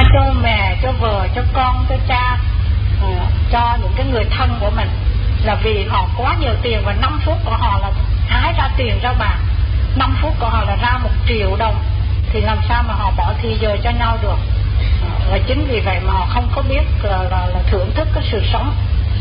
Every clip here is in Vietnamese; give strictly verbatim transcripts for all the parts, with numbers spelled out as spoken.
cho mẹ, cho vợ, cho con, cho cha, uh, cho những cái người thân của mình, là vì họ quá nhiều tiền và năm phút của họ là hái ra tiền ra bạc, năm phút của họ là ra một triệu đồng, thì làm sao mà họ bỏ thì giờ cho nhau được. Và chính vì vậy mà họ không có biết là, là, là thưởng thức cái sự sống.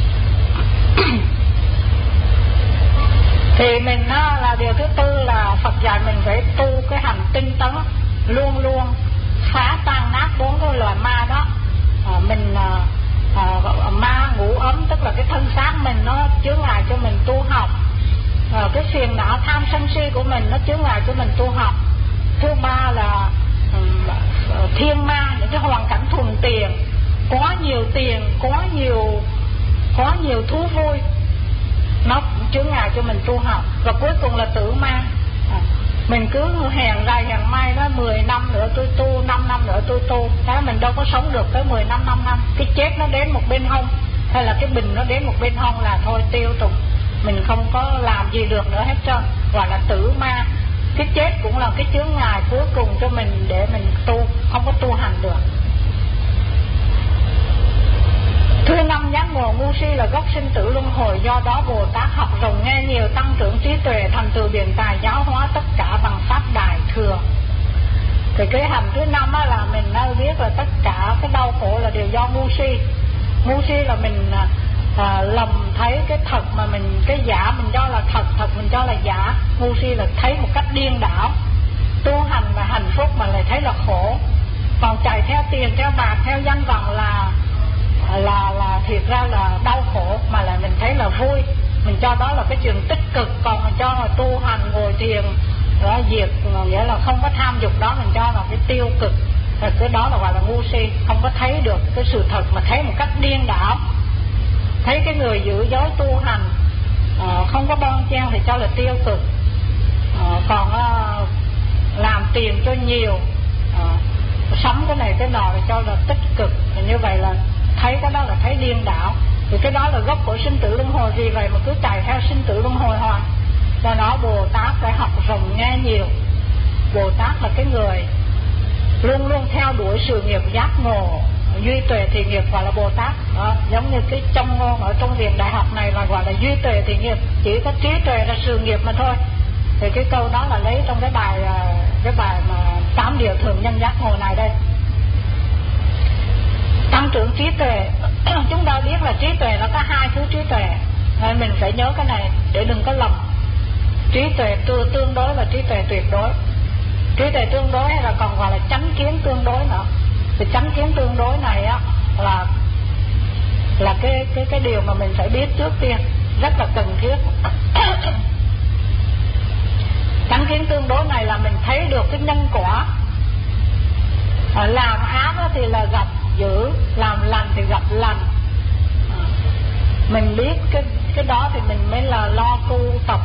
Thì mình đó, là điều thứ tư là Phật dạy mình phải tu cái hành tinh tấn, luôn luôn phá tan nát bốn cái loài ma đó. à, mình à, à, ma ngủ ấm tức là cái thân xác mình nó chướng ngại cho mình tu học. à, cái phiền não tham sân si của mình nó chướng ngại cho mình tu học. Thứ ba là um, thiên ma, những cái hoàn cảnh thuần tiền, quá nhiều tiền, quá nhiều quá nhiều thú vui, nó cũng chướng ngại cho mình tu học. Và cuối cùng là tử ma. à, mình cứ hèn rày hèn mai đó, mười năm nữa tôi tu, năm năm nữa tôi tu, thế mình đâu có sống được tới mười năm, năm năm. Cái chết nó đến một bên hông, hay là cái bình nó đến một bên hông là thôi tiêu tùng, mình không có làm gì được nữa hết trơn, gọi là tử ma. Cái chết cũng là cái chướng ngại cuối cùng cho mình để mình tu, không có tu hành được. Thứ năm, giác ngộ ngu si là gốc sinh tử luân hồi. Do đó Bồ Tát học rộng nghe nhiều, tăng trưởng trí tuệ, thành tựu biện tài, giáo hóa tất cả bằng pháp đại thừa. Thì cái hành thứ năm là mình đã biết là tất cả cái đau khổ là đều do ngu si. Ngu si là mình à, lầm thấy cái thật mà mình, cái giả mình cho là thật, thật mình cho là giả. Ngu si là thấy một cách điên đảo. Tu hành và hạnh phúc mà lại thấy là khổ. Còn chạy theo tiền, theo bạc, theo danh vọng là là là thiệt ra là đau khổ, mà là mình thấy là vui, mình cho đó là cái chuyện tích cực. Còn mình cho là tu hành ngồi thiền đó diệt, nghĩa là không có tham dục, đó mình cho là cái tiêu cực. Rồi cái đó là gọi là ngu si, không có thấy được cái sự thật mà thấy một cách điên đảo. Thấy cái người giữ giới tu hành uh, không có bon chen thì cho là tiêu cực. uh, Còn uh, làm tiền cho nhiều, uh, sống cái này cái nọ thì cho là tích cực. Thì như vậy là thấy cái đó là thấy điên đảo. Thì cái đó là gốc của sinh tử luân hồi. Vì vậy mà cứ chạy theo sinh tử luân hồi hoài. Do đó Bồ Tát phải học rộng nghe nhiều. Bồ Tát là cái người luôn luôn theo đuổi sự nghiệp giác ngộ, duy tuệ thì nghiệp, gọi là Bồ Tát. Đó, giống như cái trong ngôn ở trong viện đại học này là gọi là duy tuệ thì nghiệp, chỉ có trí tuệ là sự nghiệp mà thôi. Thì cái câu đó là lấy trong cái bài cái bài mà tám điều thường nhân giác ngộ này đây. Tăng trưởng trí tuệ, chúng ta biết là trí tuệ nó có hai thứ trí tuệ, nên mình phải nhớ cái này để đừng có lầm. Trí tuệ tương đối và trí tuệ tuyệt đối. Trí tuệ tương đối hay là còn gọi là chánh kiến tương đối nữa. Thì chánh kiến tương đối này á là là cái cái cái điều mà mình phải biết trước tiên, rất là cần thiết. Chánh kiến tương đối này là mình thấy được cái nhân quả. À, làm ác thì là gặp dữ, làm lành thì gặp lành. À, mình biết cái cái đó thì mình mới là lo tu tập,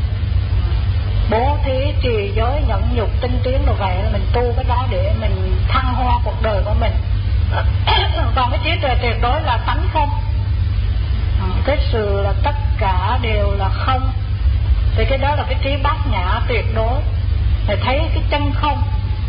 bố thí, trì giới, nhẫn nhục, tinh tiến rồi vậy. Mình tu cái đó để mình thăng hoa cuộc đời của mình. Còn cái trí tuệ tuyệt đối là tánh không. À, cái sự là tất cả đều là không. Thì cái đó là cái trí bát nhã tuyệt đối. Thì thấy cái chân không,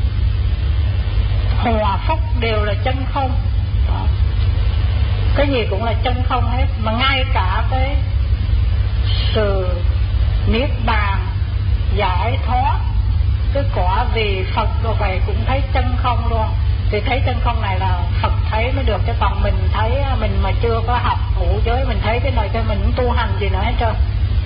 hòa phúc đều là chân không. Đó. Cái gì cũng là chân không hết. Mà ngay cả cái sự niết bàn, giải thoát, cái quả vì Phật rồi vậy cũng thấy chân không luôn. Thì thấy chân không này là Phật thấy mới được, chứ còn mình thấy mình mà chưa có học ngũ giới, mình thấy cái này cho mình không tu hành gì nữa hết trơn.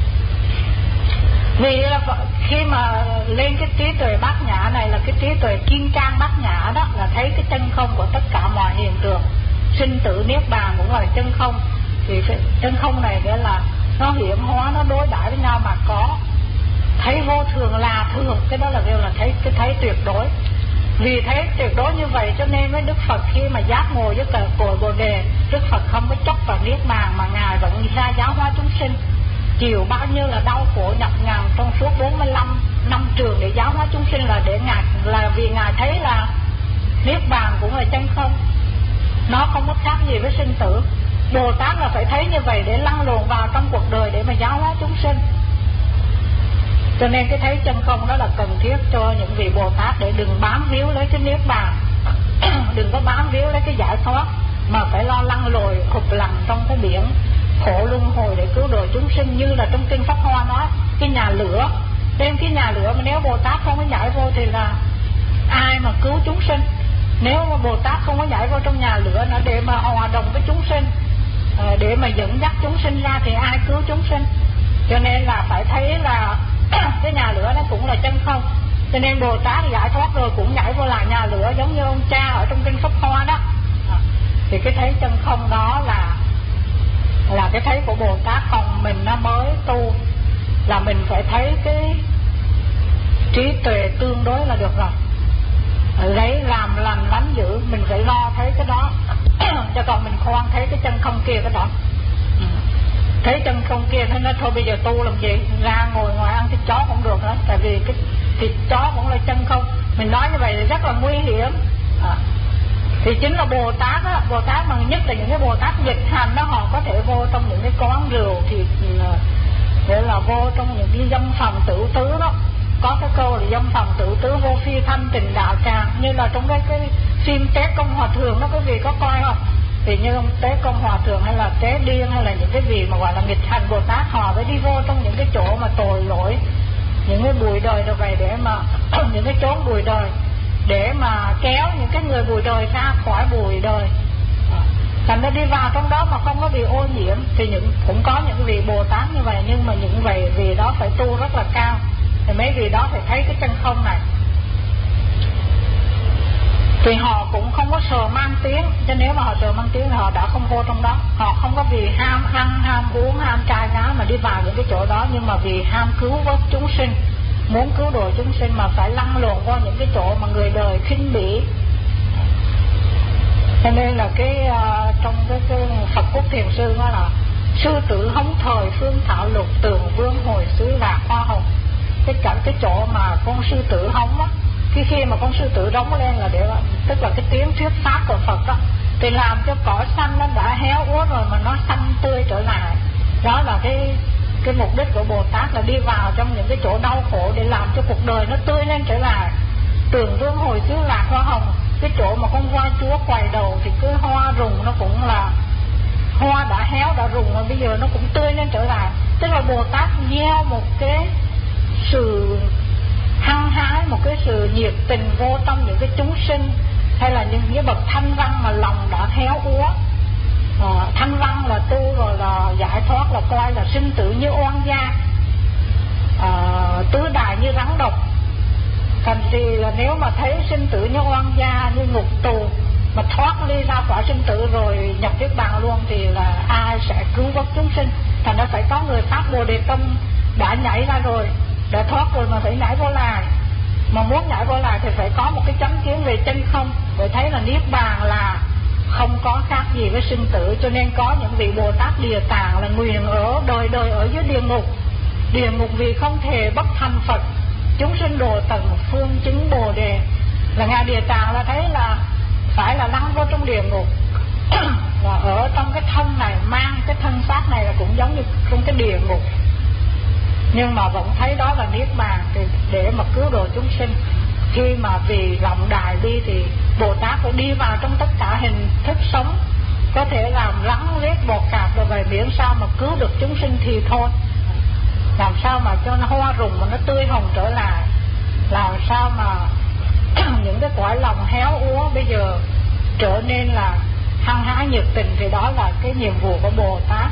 Vì là khi mà lên cái trí tuệ bát nhã này là cái trí tuệ kim cang bát nhã, đó là thấy cái chân không của tất cả mọi hiện tượng. Sinh tử niết bàn cũng là chân không. Thì chân không này nghĩa là nó hiển hóa, nó đối đãi với nhau mà có. Thấy vô thường là thường, cái đó là kêu là thấy cái thấy tuyệt đối. Vì thấy tuyệt đối như vậy cho nên với Đức Phật khi mà giác ngộ với cả cội Bồ Đề, Đức Phật không có chốc vào niết bàn mà Ngài vẫn ra giáo hóa chúng sinh. Chịu bao nhiêu là đau khổ nhọc nhằn trong suốt bốn mươi lăm năm trường để giáo hóa chúng sinh là để Ngài, là vì Ngài thấy là niết bàn cũng là chân không, nó không có khác gì với sinh tử. Bồ Tát là phải thấy như vậy để lăn luồn vào trong cuộc đời để mà giáo hóa chúng sinh. Cho nên cái thấy chân không đó là cần thiết cho những vị Bồ Tát để đừng bám víu lấy cái niết bàn. đừng có bám víu lấy cái giải thoát, mà phải lo lăn lội hụt lằn trong cái biển khổ luân hồi để cứu độ chúng sinh. Như là trong kinh Pháp Hoa nói cái nhà lửa, đem cái nhà lửa mà nếu Bồ Tát không có nhảy vô thì là ai mà cứu chúng sinh? Nếu mà Bồ Tát không có nhảy vô trong nhà lửa nó để mà hòa đồng với chúng sinh, để mà dẫn dắt chúng sinh ra thì ai cứu chúng sinh? Cho nên là phải thấy là cái nhà lửa nó cũng là chân không. Cho nên Bồ Tát giải thoát rồi cũng nhảy vô là nhà lửa, giống như ông cha ở trong kinh Pháp Hoa đó. Thì cái thấy chân không đó là là cái thấy của Bồ Tát. Còn mình nó mới tu là mình phải thấy cái trí tuệ tương đối là được rồi, lấy làm lành lánh dữ, mình phải lo thấy cái đó. Cho còn mình khoan thấy cái chân không kia cái đó, thấy chân không kia thế nó thôi bây giờ tu làm gì, ra ngồi ngoài ăn thịt chó cũng được hết, tại vì cái thịt chó cũng là chân không. Mình nói như vậy thì rất là nguy hiểm. à, thì chính là Bồ Tát á, Bồ Tát mà nhất là những cái Bồ Tát dịch hành đó, họ có thể vô trong những cái quán rượu thì để là vô trong những cái dâm phòng tử tứ đó. Có cái câu là dâm phòng tử tứ vô phi thanh tình đạo tràng, như là trong cái, cái phim Tế Công Hòa Thượng đó, quý vị có coi không? Thì như ông Tế Công Hòa Thượng hay là Tế Điên hay là những cái vị mà gọi là nghịch hành Bồ Tát, họ phải đi vô trong những cái chỗ mà tội lỗi, những cái bụi đời rồi vậy, để mà những cái chốn bụi đời để mà kéo những cái người bụi đời ra khỏi bụi đời. Thành ra đi vào trong đó mà không có bị ô nhiễm. Thì những cũng có những vị Bồ Tát như vậy, nhưng mà những vị vị đó phải tu rất là cao, thì mấy vị đó phải thấy cái chân không này. Thì họ cũng không có sờ mang tiếng, cho nếu mà họ sờ mang tiếng thì họ đã không vô trong đó. Họ không có vì ham ăn, ham uống, ham trai gái mà đi vào những cái chỗ đó, nhưng mà vì ham cứu vớt chúng sinh, muốn cứu độ chúng sinh mà phải lăn lộn qua những cái chỗ mà người đời khinh bỉ. Cho nên là cái uh, trong cái, cái Phật Quốc Thiền Sư đó là sư tử hống thời phương thảo lục tường vương hồi xứ lạc hoa hồng. Cái cả cái chỗ mà con sư tử hống á, khi khi mà con sư tử rống lên là để tức là cái tiếng thuyết pháp của Phật đó, thì làm cho cỏ xanh nó đã héo úa rồi mà nó xanh tươi trở lại. Đó là cái cái mục đích của Bồ Tát, là đi vào trong những cái chỗ đau khổ để làm cho cuộc đời nó tươi lên trở lại. Tường vương hồi xứ lạc hoa hồng, cái chỗ mà con voi chúa quay đầu thì cái hoa rùng nó cũng là hoa đã héo đã rụng rồi, bây giờ nó cũng tươi lên trở lại. Tức là Bồ Tát gieo một cái sự hăng hái, một cái sự nhiệt tình vô trong những cái chúng sinh, hay là những cái bậc thanh văn mà lòng đã héo úa. à, Thanh văn là tu rồi là giải thoát, là coi là sinh tử như oan gia, à, tứ đại như rắn độc. Thành thì là nếu mà thấy sinh tử như oan gia, như ngục tù, mà thoát ly ra khỏi sinh tử rồi nhập niết bàn luôn, thì là ai sẽ cứu vớt chúng sinh? Thành ra phải có người phát Bồ Đề Tâm đã nhảy ra rồi, đã thoát rồi mà phải nhảy vô lại. Mà muốn nhảy vô lại thì phải có một cái chánh kiến về chân không, để thấy là niết bàn là không có khác gì với sinh tử. Cho nên có những vị Bồ Tát Địa Tạng là nguyện ở đời đời ở dưới địa ngục. Địa ngục vì không thể bất thành Phật, chúng sinh độ tận phương chứng Bồ Đề. Là Ngài Địa Tạng là thấy là phải là lăn vô trong địa ngục và ở trong cái thân này, mang cái thân xác này là cũng giống như trong cái địa ngục, nhưng mà vẫn thấy đó là niết bàn, thì để mà cứu độ chúng sinh. Khi mà vì lòng đại bi thì Bồ Tát phải đi vào trong tất cả hình thức sống, có thể làm rắn rết bọt cạp rồi về, miễn sao mà cứu được chúng sinh thì thôi. Làm sao mà cho nó hoa rùng mà nó tươi hồng trở lại, làm sao mà những cái cõi lòng héo úa bây giờ trở nên là hăng hái nhiệt tình, thì đó là cái nhiệm vụ của Bồ Tát.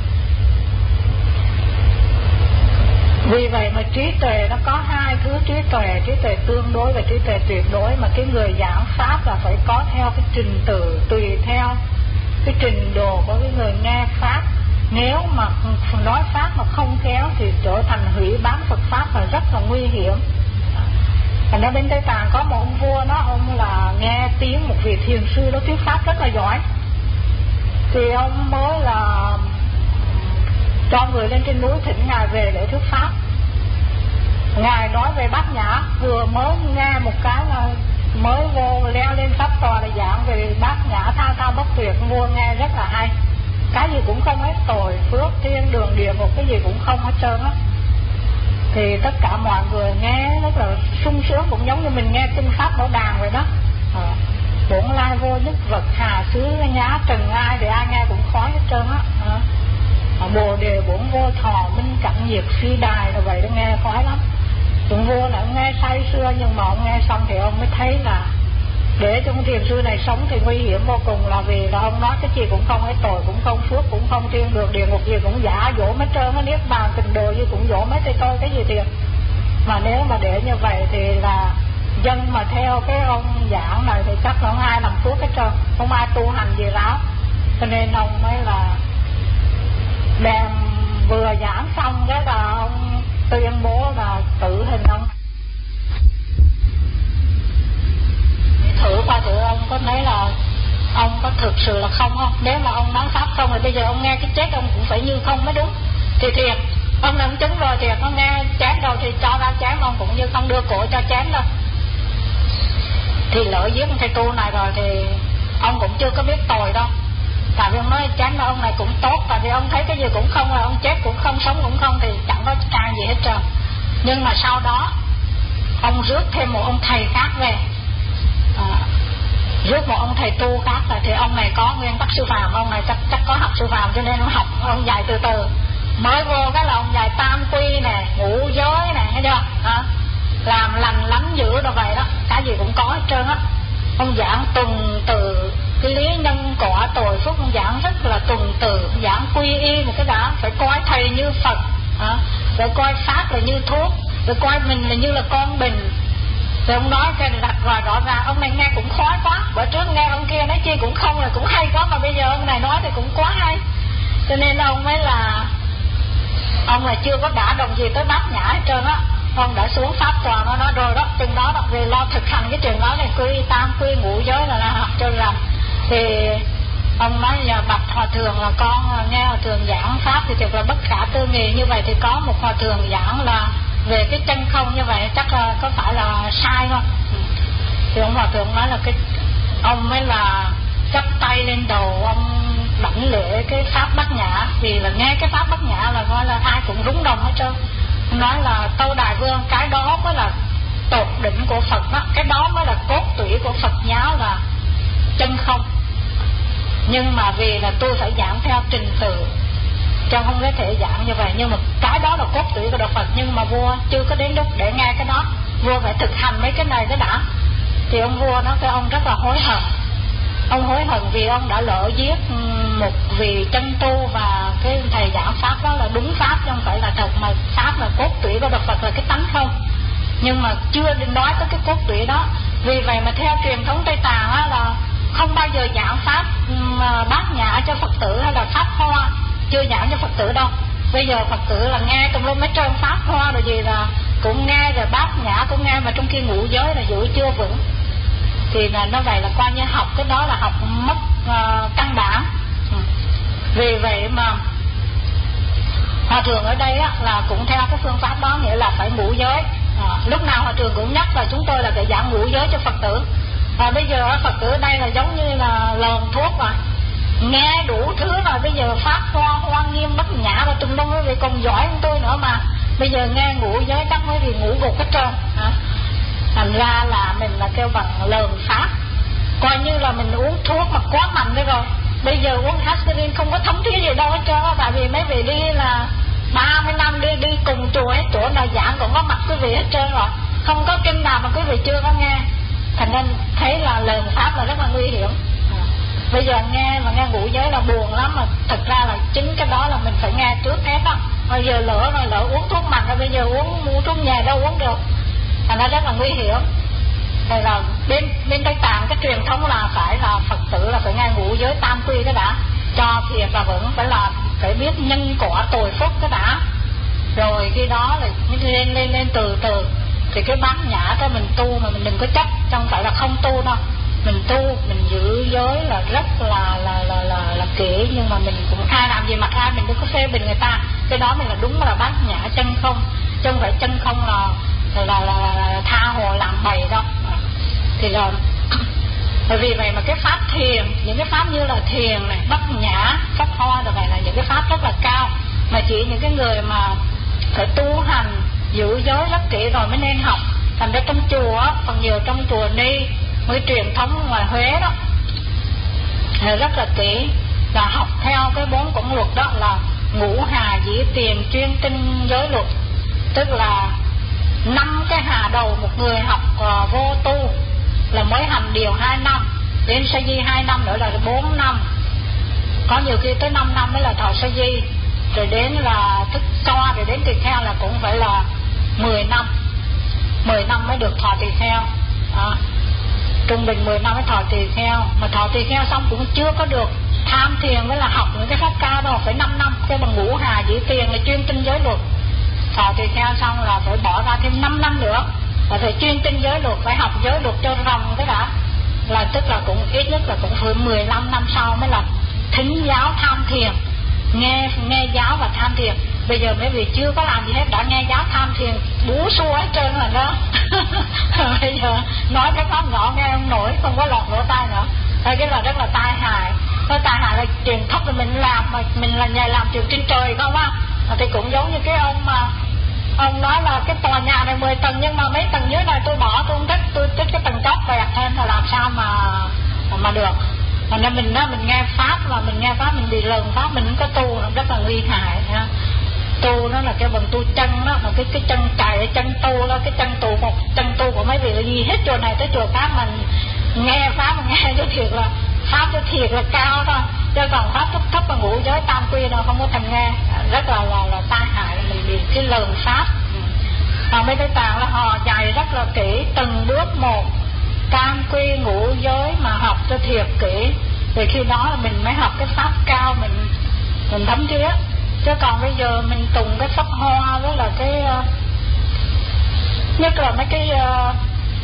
Vì vậy mà trí tuệ nó có hai thứ trí tuệ, trí tuệ tương đối và trí tuệ tuyệt đối. Mà cái người giảng pháp là phải có theo cái trình tự, tùy theo cái trình độ của cái người nghe pháp. Nếu mà nói pháp mà không khéo thì trở thành hủy bán Phật pháp là rất là nguy hiểm. Thành ra bên Tây Tạng có một ông vua đó, ông là nghe tiếng một vị thiền sư đó thuyết pháp rất là giỏi, thì ông mới là cho người lên trên núi thỉnh Ngài về để thuyết pháp. Ngài nói về Bát Nhã, vừa mới nghe một cái là mới vô leo lên pháp tòa để giảng về Bát Nhã tha tha bất tuyệt. Vua nghe rất là hay, cái gì cũng không hết, tội phước thiên đường địa ngục cái gì cũng không hết trơn á. Thì tất cả mọi người nghe rất là sung sướng, cũng giống như mình nghe kinh pháp bảo đàn vậy đó. à. bổn lai vô nhất vật, hà xứ nhá trần ai thì ai nghe cũng khói hết trơn á. Bồ đề bổn vô thọ minh cảnh diệt phi đài, là vậy đó, nghe khói lắm. Ông vô là ông nghe say sưa, nhưng mà ông nghe xong thì ông mới thấy là để trong thiền sư này sống thì nguy hiểm vô cùng, là vì là ông nói cái gì cũng không, cái tội cũng không, phước cũng không, thiên được địa ngục gì cũng giả dỗ mấy trơn, nó niết bàn tình đồ gì cũng dỗ mấy, thì tôi cái gì thiệt. Mà nếu mà để như vậy thì là dân mà theo cái ông giảng này thì chắc là không ai làm phước hết trơn, không ai tu hành gì lắm. Cho nên ông mới là đem vừa giảng xong cái là ông tuyên bố là tự hình ông. Thử qua thử ông có thấy là ông có thực sự là không không? Nếu mà ông nói pháp không thì bây giờ ông nghe cái chết ông cũng phải như không mới đúng. Thì thiệt, ông làm chứng rồi thiệt, ông nghe chém đầu thì cho ra chém, ông cũng như không đưa cổ cho chém đâu. Thì lỡ giết thầy tu này rồi thì ông cũng chưa có biết tội đâu. Tại vì ông nói chém là ông này cũng tốt, tại vì ông thấy cái gì cũng không, là ông chết cũng không, sống cũng không, thì chẳng có can gì hết trơn. Nhưng mà sau đó ông rước thêm một ông thầy khác về, à, rước một ông thầy tu khác là thì ông này có nguyên tắc sư phạm, ông này chắc chắc có học sư phạm, cho nên ông học ông dạy từ từ. Mới vô cái là ông dạy tam quy nè, ngũ giới nè, thấy chưa? À, làm lành lắm dữ đâu vậy đó, cái gì cũng có hết trơn á. Ông giảng tuần từ cái lý nhân quả tội phúc, ông giảng rất là tuần từ, giảng quy y một cái đã, phải coi thầy như Phật, à, phải coi pháp là như thuốc, phải coi mình là như là con bình. Rồi ông nói cái đặt vào rõ ràng, ông này nghe cũng khói quá, bữa trước nghe ông kia nói chi cũng không là cũng hay quá, mà bây giờ ông này nói thì cũng quá hay. Cho nên ông mới là ông là chưa có đả đồng gì tới bát nhã hết trơn á. Ông đã xuống pháp tòa, nó nói rồi đó, chừng đó đọc về lo thực hành cái trường đó này, quy tam quy ngũ giới là, là học cho làm. Thì ông nói là bạch hòa thượng là con nghe hòa thượng giảng pháp thì thật là bất khả tư nghị, như vậy thì có một hòa thượng giảng là về cái chân không như vậy chắc là có phải là sai không? Thì ông hòa thượng nói là cái ông mới là chắp tay lên đầu, ông đảnh lễ cái pháp bát nhã, vì là nghe cái pháp bát nhã là nói là ai cũng rúng động hết trơn. Nói là Tâu Đại Vương, cái đó mới là tột đỉnh của Phật đó, cái đó mới là cốt tủy của Phật giáo là chân không. Nhưng mà vì là tôi phải giảng theo trình tự, cho không có thể giảng như vậy, nhưng mà cái đó là cốt tủy của Đạo Phật. Nhưng mà vua chưa có đến lúc để nghe cái đó, vua phải thực hành mấy cái này cái đã. Thì ông vua nói cái ông rất là hối hận. Ông hối hận vì ông đã lỡ giết một vị chân tu, và cái thầy giảng pháp đó là đúng pháp chứ không phải là thật, mà pháp là cốt tủy của Đạo Phật là cái tánh không. Nhưng mà chưa nói tới cái cốt tủy đó. Vì vậy mà theo truyền thống Tây Tạng á, là không bao giờ giảng pháp bát nhã cho Phật tử hay là pháp hoa, chưa giảng cho Phật tử đâu. Bây giờ Phật tử là nghe trong lúc mấy trơn pháp hoa rồi gì là cũng nghe, rồi bát nhã cũng nghe, mà trong khi ngũ giới là giữ chưa vững. Thì là nó vậy là coi như học cái đó là học mất uh, căn bản. Ừ. Vì vậy mà hòa thượng ở đây á, là cũng theo cái phương pháp đó, nghĩa là phải ngũ giới. À, lúc nào hòa thượng cũng nhắc là chúng tôi là phải giảng ngũ giới cho Phật tử. À, bây giờ Phật tử ở đây là giống như là lờn thuốc mà nghe đủ thứ rồi, bây giờ pháp hoa hoa nghiêm bất nhã và tùm lum, quý vị còn giỏi hơn tôi nữa mà. Bây giờ nghe ngũ giới chắc mấy vị ngủ gục hết trơn. À, thành ra là mình là kêu bằng lờn pháp, coi như là mình uống thuốc mà quá mạnh đấy rồi. Bây giờ uống aspirin không có thấm thía gì đâu hết trơn, tại vì mấy vị đi là ba mươi năm đi đi cùng chùa ấy, chỗ nào giảng cũng có mặt quý vị hết trơn rồi, không có kinh nào mà quý vị chưa có nghe. Thành nên thấy là lờn pháp là rất là nguy hiểm. À, bây giờ nghe mà nghe ngũ giới là buồn lắm, mà thật ra là chính cái đó là mình phải nghe trước hết đó. Bây giờ lỡ rồi lỡ uống thuốc mạnh rồi, bây giờ uống mua thuốc nhà đâu uống được, thành ra rất là nguy hiểm. Đây là bên bên Tây Tạng cái truyền thống là phải là Phật tử là phải nghe ngũ giới tam quy cái đã, cho thiệt là vẫn phải là phải biết nhân quả tội phúc cái đã, rồi khi đó là lên lên lên từ từ. Thì cái bát nhã đó mình tu mà mình đừng có chấp, không phải là không tu đâu, mình tu mình giữ giới là rất là là là là, là kỹ, nhưng mà mình cũng ai làm gì mặc ai, mình đừng có phê bình người ta. Cái đó mình là đúng là bát nhã chân không, chứ không phải chân không là là là, là, là tha hồ làm bậy đâu. Thì là bởi vì vậy mà cái pháp thiền, những cái pháp như là thiền này, bát nhã, pháp hoa rồi vậy là những cái pháp rất là cao, mà chỉ những cái người mà phải tu hành giữ giới rất kỹ rồi mới nên học. Thành ra trong chùa, phần nhiều trong chùa ni với truyền thống ngoài Huế đó rất là kỹ, là học theo cái bốn cuốn luật đó là ngũ hà dĩ tiền chuyên tinh giới luật, tức là năm cái hà đầu một người học uh, vô tu là mới hành điều hai năm, đến sa di hai năm nữa là bốn năm, có nhiều khi tới năm năm mới là thọ sa di, rồi đến là thức xoa, rồi đến tỳ kheo là cũng phải là mười năm, mười năm mới được thọ tỳ kheo. Đó. Trung bình mười năm mới thọ tỳ kheo, mà thọ tỳ kheo xong cũng chưa có được tham thiền với là học những cái pháp cao đâu, phải năm năm. Cái bằng ngũ hà dĩ tiền là chuyên tinh giới luật, thọ tỳ kheo xong là phải bỏ ra thêm năm năm nữa là phải chuyên tinh giới luật, phải học giới luật cho ròng cái đã, là tức là cũng ít nhất là cũng phải mười lăm năm sau mới là thính giáo tham thiền, nghe nghe giáo và tham thiền. Bây giờ mấy vị chưa có làm gì hết đã nghe giáo tham thiền bú xua hết trơn rồi đó. Bây giờ nói cái pháp nhỏ nghe không nổi, không có lọt lỗ tai nữa. Đây cái là rất là tai hại. Cái tai hại là truyền thấp rồi mình làm, mà mình là nhà làm chuyện trên trời không á. Thì cũng giống như cái ông mà ông nói là cái tòa nhà này mười tầng nhưng mà mấy tầng dưới này tôi bỏ, tôi không thích, tôi thích cái tầng chót bẹt thêm, là làm sao mà mà được. Mà nên mình đó, mình nghe pháp và mình nghe pháp mình bị lờn pháp, mình không có tu, nó rất là nguy hại ha. Tu nó là cái bằng tu chân đó, mà cái cái chân cày, chân tu đó, cái chân tu một chân tu của mấy vị là gì hết chỗ này tới chỗ khác, mình nghe pháp mình nghe cho thiệt là pháp cho thiệt là cao thôi, chứ còn pháp thấp thấp và ngũ giới tam quy đâu không có thèm nghe, rất là là là tai hại, là mình bị cái lờn pháp. Mà mấy cái tạng là họ dạy rất là kỹ từng bước một, tam quy ngũ giới mà học cho thiệt kỹ, thì khi đó là mình mới học cái pháp cao, mình mình thấm thía. Chứ còn bây giờ mình tùng cái pháp hoa với là cái uh, nhất là mấy cái uh,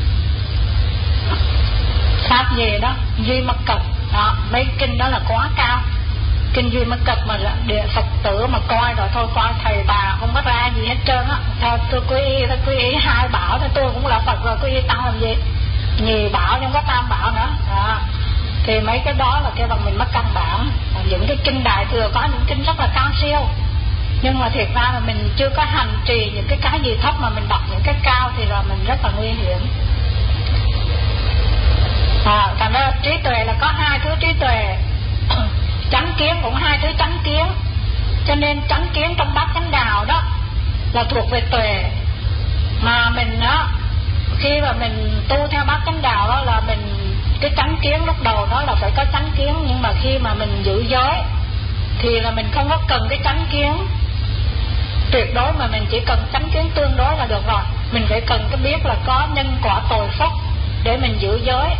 pháp gì đó duy mật cật đó, mấy kinh đó là quá cao. Kinh duy mật cật mà là địa Phật tử mà coi rồi thôi, coi thầy bà không có ra gì hết trơn á. Theo tôi quy y, tôi quy y hai bảo, tôi cũng là Phật rồi, quy y tăng làm gì, nhì bảo nhưng có tam bảo nữa đó. Thì mấy cái đó là cái bằng mình mất căn bản. Những cái kinh đại thừa có những kinh rất là cao siêu, nhưng mà thiệt ra là mình chưa có hành trì những cái cái gì thấp mà mình đọc những cái cao thì là mình rất là nguy hiểm. À, thành ra trí tuệ là có hai thứ trí tuệ, chánh kiến cũng hai thứ chánh kiến. Cho nên chánh kiến trong bát chánh đạo đó là thuộc về tuệ. Mà mình đó, khi mà mình tu theo bát chánh đạo đó là mình, cái chánh kiến lúc đầu đó là phải có chánh kiến, nhưng mà khi mà mình giữ giới thì là mình không có cần cái chánh kiến tuyệt đối, mà mình chỉ cần chánh kiến tương đối là được rồi. Mình phải cần cái biết là có nhân quả tội phước để mình giữ giới,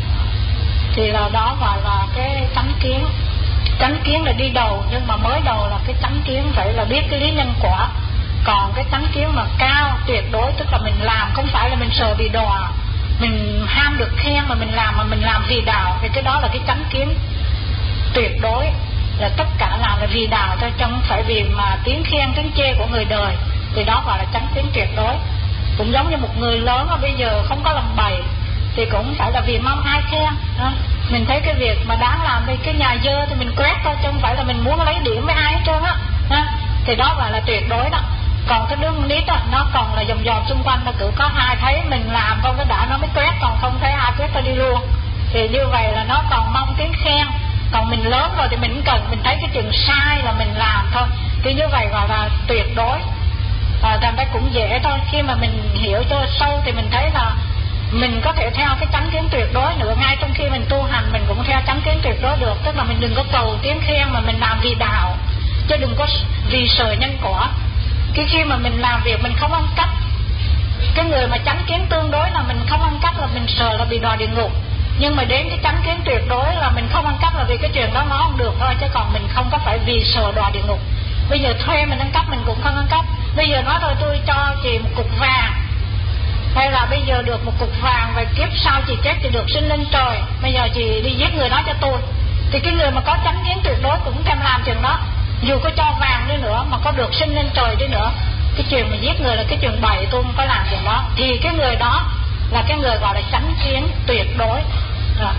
thì là đó gọi là cái chánh kiến. Chánh kiến là đi đầu, nhưng mà mới đầu là cái chánh kiến phải là biết cái lý nhân quả. Còn cái chánh kiến mà cao tuyệt đối, tức là mình làm không phải là mình sợ bị đọa, mình ham được khen mà mình làm, mà mình làm vì đạo, thì cái đó là cái chánh kiến tuyệt đối, là tất cả làm là vì đạo thôi, chứ không phải vì mà tiếng khen tiếng chê của người đời, thì đó gọi là chánh kiến tuyệt đối. Cũng giống như một người lớn mà bây giờ không có làm bậy thì cũng phải là vì mong ai khen đó. Mình thấy cái việc mà đáng làm đi, cái nhà dơ thì mình quét thôi, chứ không phải là mình muốn lấy điểm với ai hết trơn á. Thì đó gọi là tuyệt đối đó. Còn cái đứa nít đó, nó còn là vòng vòng xung quanh, nó cứ có ai thấy mình làm không cái đã nó mới quét, còn không thấy ai quét ta đi luôn. Thì như vậy là nó còn mong tiếng khen. Còn mình lớn rồi thì mình cũng cần, mình thấy cái chuyện sai là mình làm thôi. Thì như vậy gọi là tuyệt đối. À, thành ra cũng dễ thôi. Khi mà mình hiểu cho sâu thì mình thấy là mình có thể theo cái chánh kiến tuyệt đối nữa. Ngay trong khi mình tu hành mình cũng theo chánh kiến tuyệt đối được. Tức là mình đừng có cầu tiếng khen mà mình làm vì đạo, chứ đừng có vì sợ nhân quả. Cái khi mà mình làm việc mình không ăn cắp, cái người mà chánh kiến tương đối là mình không ăn cắp là mình sợ là bị đọa địa ngục. Nhưng mà đến cái chánh kiến tuyệt đối là mình không ăn cắp là vì cái chuyện đó nó không được thôi, chứ còn mình không có phải vì sợ đọa địa ngục. Bây giờ thuê mình ăn cắp mình cũng không ăn cắp. Bây giờ nói thôi tôi cho chị một cục vàng, hay là bây giờ được một cục vàng và kiếp sau chị chết thì được sinh lên trời, bây giờ chị đi giết người đó cho tôi, thì cái người mà có chánh kiến tuyệt đối cũng thèm làm chuyện đó. Dù có cho vàng đi nữa mà có được sinh lên trời đi nữa, cái chuyện mà giết người là cái chuyện bậy, tôi không có làm chuyện đó, thì cái người đó là cái người gọi là chánh kiến tuyệt đối. Rồi.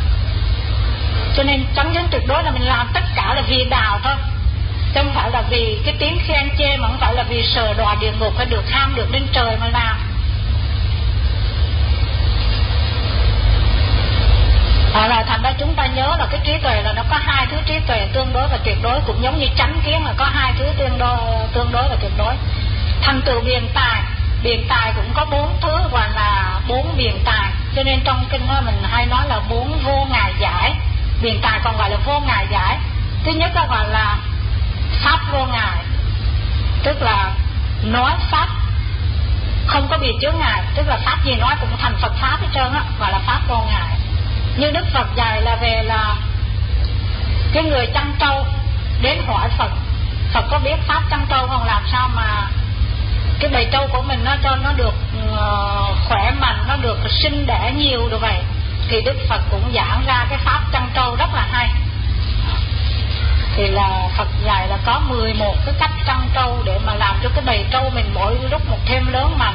Cho nên chánh kiến tuyệt đối là mình làm tất cả là vì đạo thôi, chứ không phải là vì cái tiếng khen chê, mà không phải là vì sợ đọa địa ngục hay được ham được lên trời mà làm. À, là thành ra chúng ta nhớ là cái trí tuệ là nó có hai thứ trí tuệ tương đối và tuyệt đối, cũng giống như chánh kiến là có hai thứ tương đối, tương đối và tuyệt đối. Thành tựu biện tài, biện tài cũng có bốn thứ gọi là bốn biện tài, cho nên trong kinh đó mình hay nói là bốn vô ngại giải. Biện tài còn gọi là vô ngại giải. Thứ nhất là gọi là pháp vô ngại, tức là nói pháp không có bị chướng ngại, tức là pháp gì nói cũng thành Phật pháp hết trơn á, gọi là pháp vô ngại. Như Đức Phật dạy là về là cái người chăn trâu đến hỏi Phật, Phật có biết pháp chăn trâu không, làm sao mà cái bầy trâu của mình nó cho nó được uh, khỏe mạnh, nó được sinh đẻ nhiều được vậy. Thì Đức Phật cũng giảng ra cái pháp chăn trâu rất là hay. Thì là Phật dạy là có mười một cái cách chăn trâu để mà làm cho cái bầy trâu mình mỗi lúc một thêm lớn mạnh.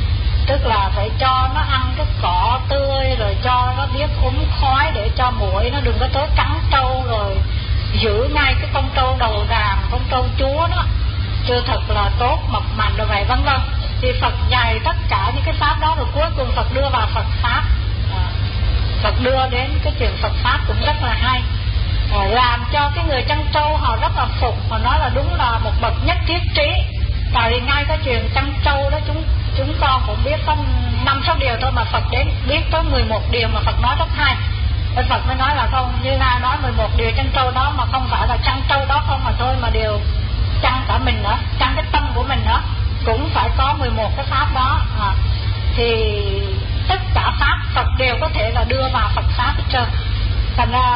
Tức là phải cho nó ăn cái cỏ tươi, rồi cho nó biết uống khói để cho muỗi nó đừng có tới cắn trâu, rồi giữ ngay cái con trâu đầu đàn, con trâu chúa đó chưa thật là tốt, mập mạnh rồi vậy vân vân. Thì Phật dạy tất cả những cái pháp đó, rồi cuối cùng Phật đưa vào Phật pháp. à, Phật đưa đến cái chuyện Phật pháp cũng rất là hay, à, làm cho cái người chăn trâu họ rất là phục, họ nói là đúng là một bậc nhất thiết trí. Tại vì ngay cái chuyện chăn trâu đó chúng chúng con cũng biết có năm sáu điều thôi, mà Phật đến biết tới mười một điều mà Phật nói rất hay. Nên Phật mới nói là không, như Nga nói mười một điều chăn trâu đó, mà không phải là chăn trâu đó không mà thôi, mà điều chăn cả mình nữa, chăn cái tâm của mình nữa, cũng phải có mười một cái pháp đó. à, Thì tất cả pháp Phật đều có thể là đưa vào Phật pháp hết trơn. Thành ra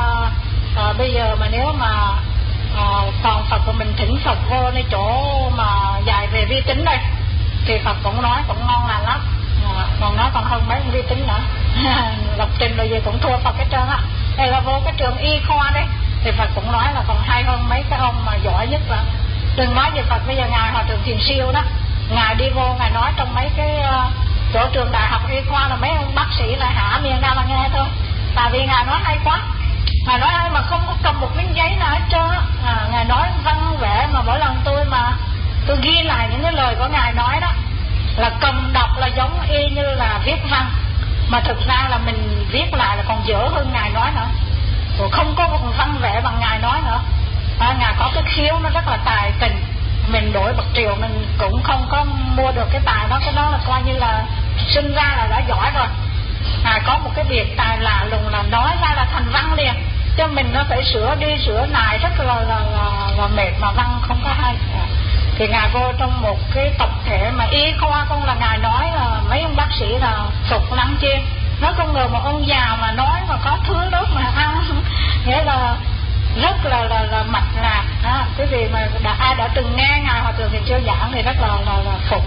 à, bây giờ mà nếu mà à, còn Phật của mình thỉnh Phật vôในchỗ mà dạy về vi tính đây, thì Phật cũng nói cũng ngon lành lắm, à, còn nói còn hơn mấy vi tính nữa. Lập trình rồi gì cũng thua Phật hết trơn á. Hay là vô cái trường y khoa đấy, thì Phật cũng nói là còn hay hơn mấy cái ông mà giỏi nhất là. Đừng nói về Phật, bây giờ ngài Hòa thượng Thiền Siêu đó, ngài đi vô ngài nói trong mấy cái uh, chỗ trường đại học y khoa là mấy ông bác sĩ là hả miệng ra là nghe thôi. Tại vì ngài nói hay quá, ngài nói hay mà không có cầm một miếng giấy nào hết trơn á. à, ngài nói văn vẽ mà mỗi lần tôi mà tôi ghi lại những cái lời của ngài nói đó là cầm đọc là giống y như là viết văn, mà thực ra là mình viết lại là còn dở hơn ngài nói nữa, rồi không có một văn vẽ bằng ngài nói nữa. à, ngài có cái khiếu nó rất là tài tình, mình đổi bậc triều mình cũng không có mua được cái tài đó. Cái đó là coi như là sinh ra là đã giỏi rồi. ngài có một cái biệt tài lạ lùng là nói ra là thành văn liền, cho mình nó phải sửa đi sửa lại rất là là, là, là mệt, mà văn không có hay. à. Thì ngài vô trong một cái tập thể mà y khoa không là ngài nói là mấy ông bác sĩ là phục lăng chiên. Nó không ngờ một ông già mà nói mà có thứ nước mà ăn, nghĩa là rất là là, là mạch lạc. à, cái gì mà đã, ai đã từng nghe ngài Hòa thượng Thiền Siêu giảng thì rất là là, là phục.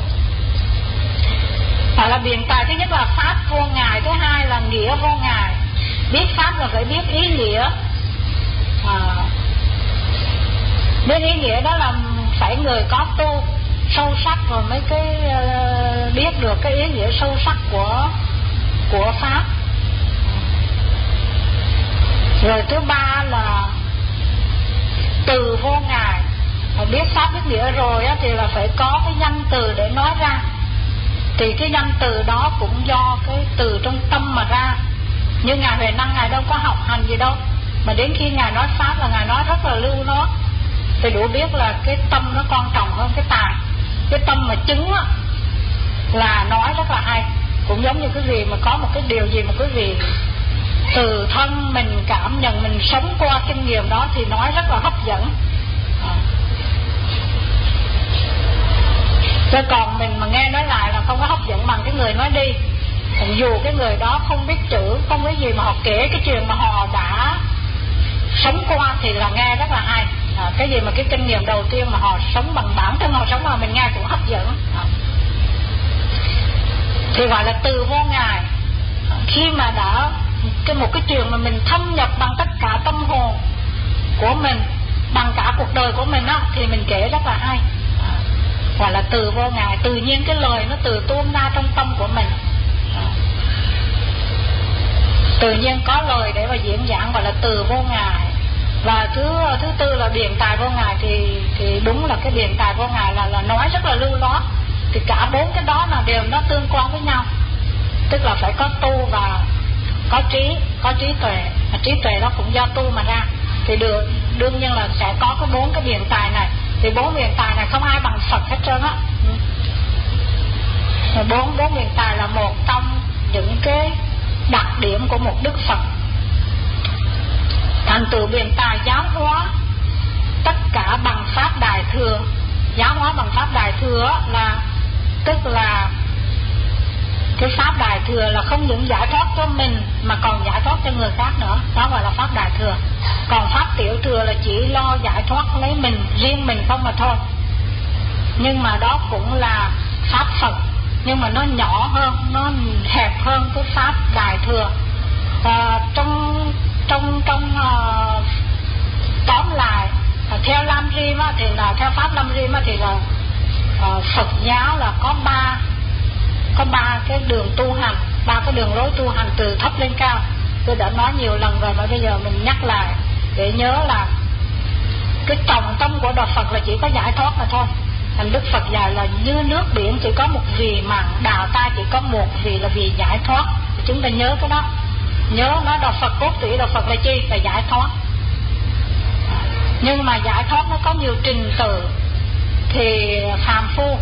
Phải là biện tài, thứ nhất là pháp vô ngại, thứ hai là nghĩa vô ngại. Biết pháp là phải biết ý nghĩa. à, biết ý nghĩa đó là phải người có tu sâu sắc rồi mới cái uh, biết được cái ý nghĩa sâu sắc của của pháp. Rồi thứ ba là từ vô ngại. Biết pháp biết nghĩa rồi á, thì là phải có cái danh từ để nói ra. Thì cái danh từ đó cũng do cái từ trong tâm mà ra. Như ngài Huệ Năng, ngài đâu có học hành gì đâu, mà đến khi ngài nói pháp là ngài nói rất là lưu nó. Thì đủ biết là cái tâm nó quan trọng hơn cái tài. Cái tâm mà chứng á là nói rất là hay. Cũng giống như cái gì mà có một cái điều gì mà quý vị từ thân mình cảm nhận, mình sống qua kinh nghiệm đó thì nói rất là hấp dẫn. à. Chứ còn mình mà nghe nói lại là không có hấp dẫn bằng cái người nói đi. Dù cái người đó không biết chữ, không biết gì, mà họ kể cái chuyện mà họ đã sống qua thì là nghe rất là hay. à, Cái gì mà cái kinh nghiệm đầu tiên mà họ sống bằng bản thân họ sống mà mình nghe cũng hấp dẫn. à. Thì gọi là từ vô ngại. à, Khi mà đã cái một cái chuyện mà mình thâm nhập bằng tất cả tâm hồn của mình, bằng cả cuộc đời của mình á, thì mình kể rất là hay. à, Gọi là từ vô ngại. Tự nhiên cái lời nó từ tuôn ra trong tâm của mình. à, Tự nhiên có lời để mà diễn giảng, gọi là từ vô ngại. Và thứ thứ tư là biện tài vô ngại. Thì thì đúng là cái biện tài vô ngại là là nói rất là lưu loát. Thì cả bốn cái đó là đều nó tương quan với nhau. Tức là phải có tu và có trí, có trí tuệ, mà trí tuệ đó cũng do tu mà ra. Thì được, đương nhiên là sẽ có cái bốn cái biện tài này. Thì bốn biện tài này không ai bằng Phật hết trơn á. Bốn bốn biện tài là một trong những cái đặc điểm của một Đức Phật. Thành tựu biện tài giáo hóa tất cả bằng pháp đại thừa. Giáo hóa bằng pháp đại thừa là tức là cái pháp đại thừa là không những giải thoát cho mình mà còn giải thoát cho người khác nữa, đó gọi là pháp đại thừa. Còn pháp tiểu thừa là chỉ lo giải thoát lấy mình, riêng mình không mà thôi. Nhưng mà đó cũng là pháp Phật, nhưng mà nó nhỏ hơn, nó hẹp hơn cái pháp đại thừa. À, trong trong trong uh, tóm lại, theo Lam Rim á, thì là theo pháp Lam Rim á, thì là uh, Phật giáo là có ba có ba cái đường tu hành, ba cái đường lối tu hành từ thấp lên cao. Tôi đã nói nhiều lần rồi mà bây giờ mình nhắc lại để nhớ là cái trọng tâm của đạo Phật là chỉ có giải thoát mà thôi. Thành Đức Phật dạy là như nước biển chỉ có một vì mà đạo ta chỉ có một vì là vì giải thoát. Chúng ta nhớ cái đó. Nhớ nó đạo Phật cốt tủy đạo Phật là chi? Là giải thoát. Nhưng mà giải thoát nó có nhiều trình tự. Thì phàm phu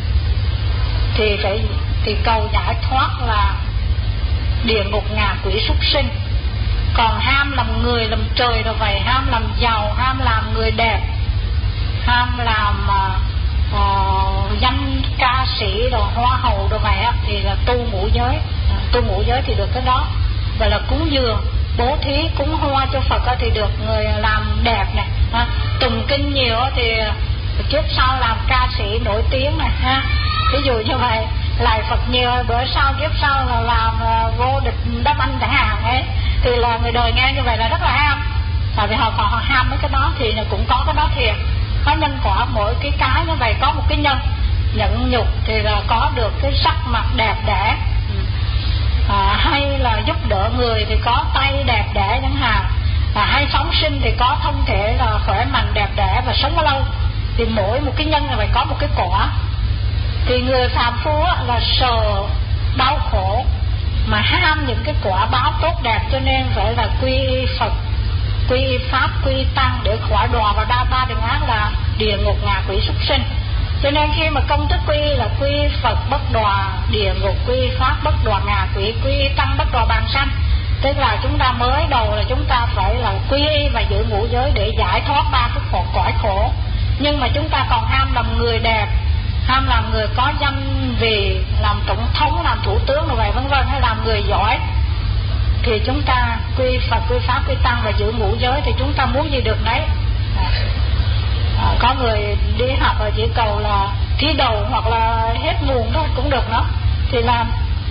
thì phải thì cầu giải thoát là địa ngục ngạ quỷ súc sinh. Còn ham làm người làm trời rồi vậy, ham làm giàu, ham làm người đẹp, ham làm uh, uh, danh ca sĩ rồi hoa hậu rồi vậy thì là tu ngũ giới. À, tu ngũ giới thì được cái đó. Và là cúng dường, bố thí, cúng hoa cho Phật thì được người làm đẹp này. À, tụng kinh nhiều thì kiếp sau làm ca sĩ nổi tiếng này ha. Ví dụ như vậy, lại Phật nhiều bữa sau kiếp sau là làm uh, vô địch đáp anh chẳng hạn ấy, thì là người đời nghe như vậy là rất là ham. Tại vì họ còn họ ham mấy cái đó thì cũng có cái đó thiệt. Có nhân quả, mỗi cái cái như vậy có một cái nhân. Nhẫn nhục thì là có được cái sắc mặt đẹp đẽ, à, hay là giúp đỡ người thì có tay đẹp đẽ chẳng hạn, à, hay phóng sinh thì có thân thể là khỏe mạnh đẹp đẽ và sống lâu. Thì mỗi một cái nhân là phải có một cái quả. Thì người phàm phu là sợ đau khổ mà ham những cái quả báo tốt đẹp, cho nên phải là quy y Phật, quy y Pháp, quy y Tăng để khỏi đọa vào đa ba đường ác là địa ngục ngạ quỷ súc sinh. Cho nên khi mà công thức quy y là quy y Phật bất đọa địa ngục, quy y Pháp bất đọa ngạ quỷ, quy y Tăng bất đọa bàn sanh. Tức là chúng ta mới đầu là chúng ta phải là quy y và giữ ngũ giới để giải thoát ba cái khổ cõi khổ. Nhưng mà chúng ta còn ham làm người đẹp, ham làm người có danh vị, làm tổng thống, làm thủ tướng rồi vậy vân vân, hay làm người giỏi, thì chúng ta quy Phật, quy Pháp, quy Tăng và giữ ngũ giới thì chúng ta muốn gì được đấy. À, à, có người đi học rồi chỉ cầu là thi đầu hoặc là hết nguồn thôi cũng được đó, thì làm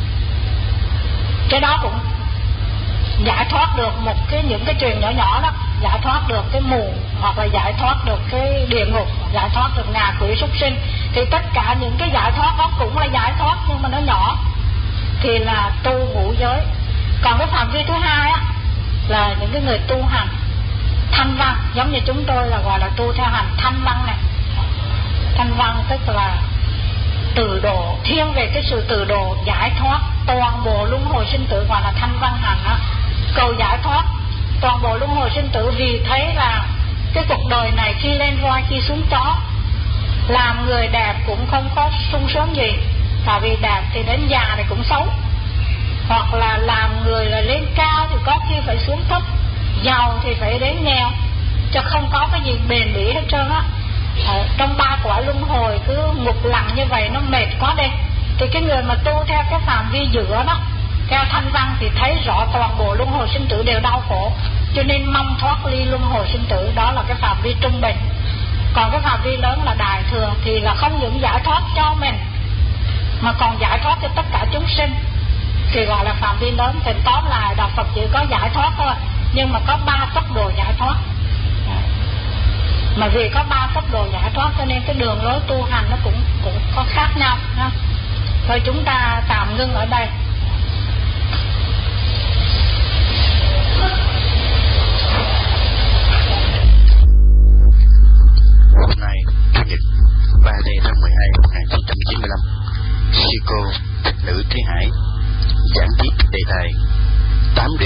cái đó cũng giải thoát được một cái những cái chuyện nhỏ nhỏ đó, giải thoát được cái mù hoặc là giải thoát được cái địa ngục, giải thoát được ngạ quỷ súc sinh. Thì tất cả những cái giải thoát đó cũng là giải thoát nhưng mà nó nhỏ, thì là tu ngũ giới. Còn cái phạm vi thứ hai á là những cái người tu hành thanh văn, giống như chúng tôi là gọi là tu theo hành thanh văn này. Thanh văn tức là từ độ, thiên về cái sự từ độ, giải thoát toàn bộ luân hồi sinh tử, gọi là thanh văn hành á. Cầu giải thoát toàn bộ luân hồi sinh tử, vì thấy là cái cuộc đời này khi lên voi khi xuống chó, làm người đẹp cũng không có sung sướng gì, tại vì đẹp thì đến già thì cũng xấu, hoặc là làm người là lên cao thì có khi phải xuống thấp, giàu thì phải đến nghèo, chứ không có cái gì bền bỉ hết trơn á. Ở trong ba cõi luân hồi cứ ngục lặng như vậy nó mệt quá đi. Thì cái người mà tu theo cái phạm vi giữa đó, theo thanh văn thì thấy rõ toàn bộ luân hồi sinh tử đều đau khổ, cho nên mong thoát ly luân hồi sinh tử. Đó là cái phạm vi trung bình. Còn cái phạm vi lớn là đại thừa thì là không những giải thoát cho mình mà còn giải thoát cho tất cả chúng sinh, thì gọi là phạm vi lớn. Thì tóm lại đạo Phật chỉ có giải thoát thôi, nhưng mà có ba tốc độ giải thoát. Mà vì có ba tốc độ giải thoát cho nên cái đường lối tu hành nó cũng cũng có khác nhau ha. Thôi chúng ta tạm ngưng ở đây. Hôm nay Chủ nhật ba mươi tháng mười hai năm một nghìn chín trăm chín mươi lăm, sư cô Thích Nữ Thế Hải giảng tiếp đề tài tám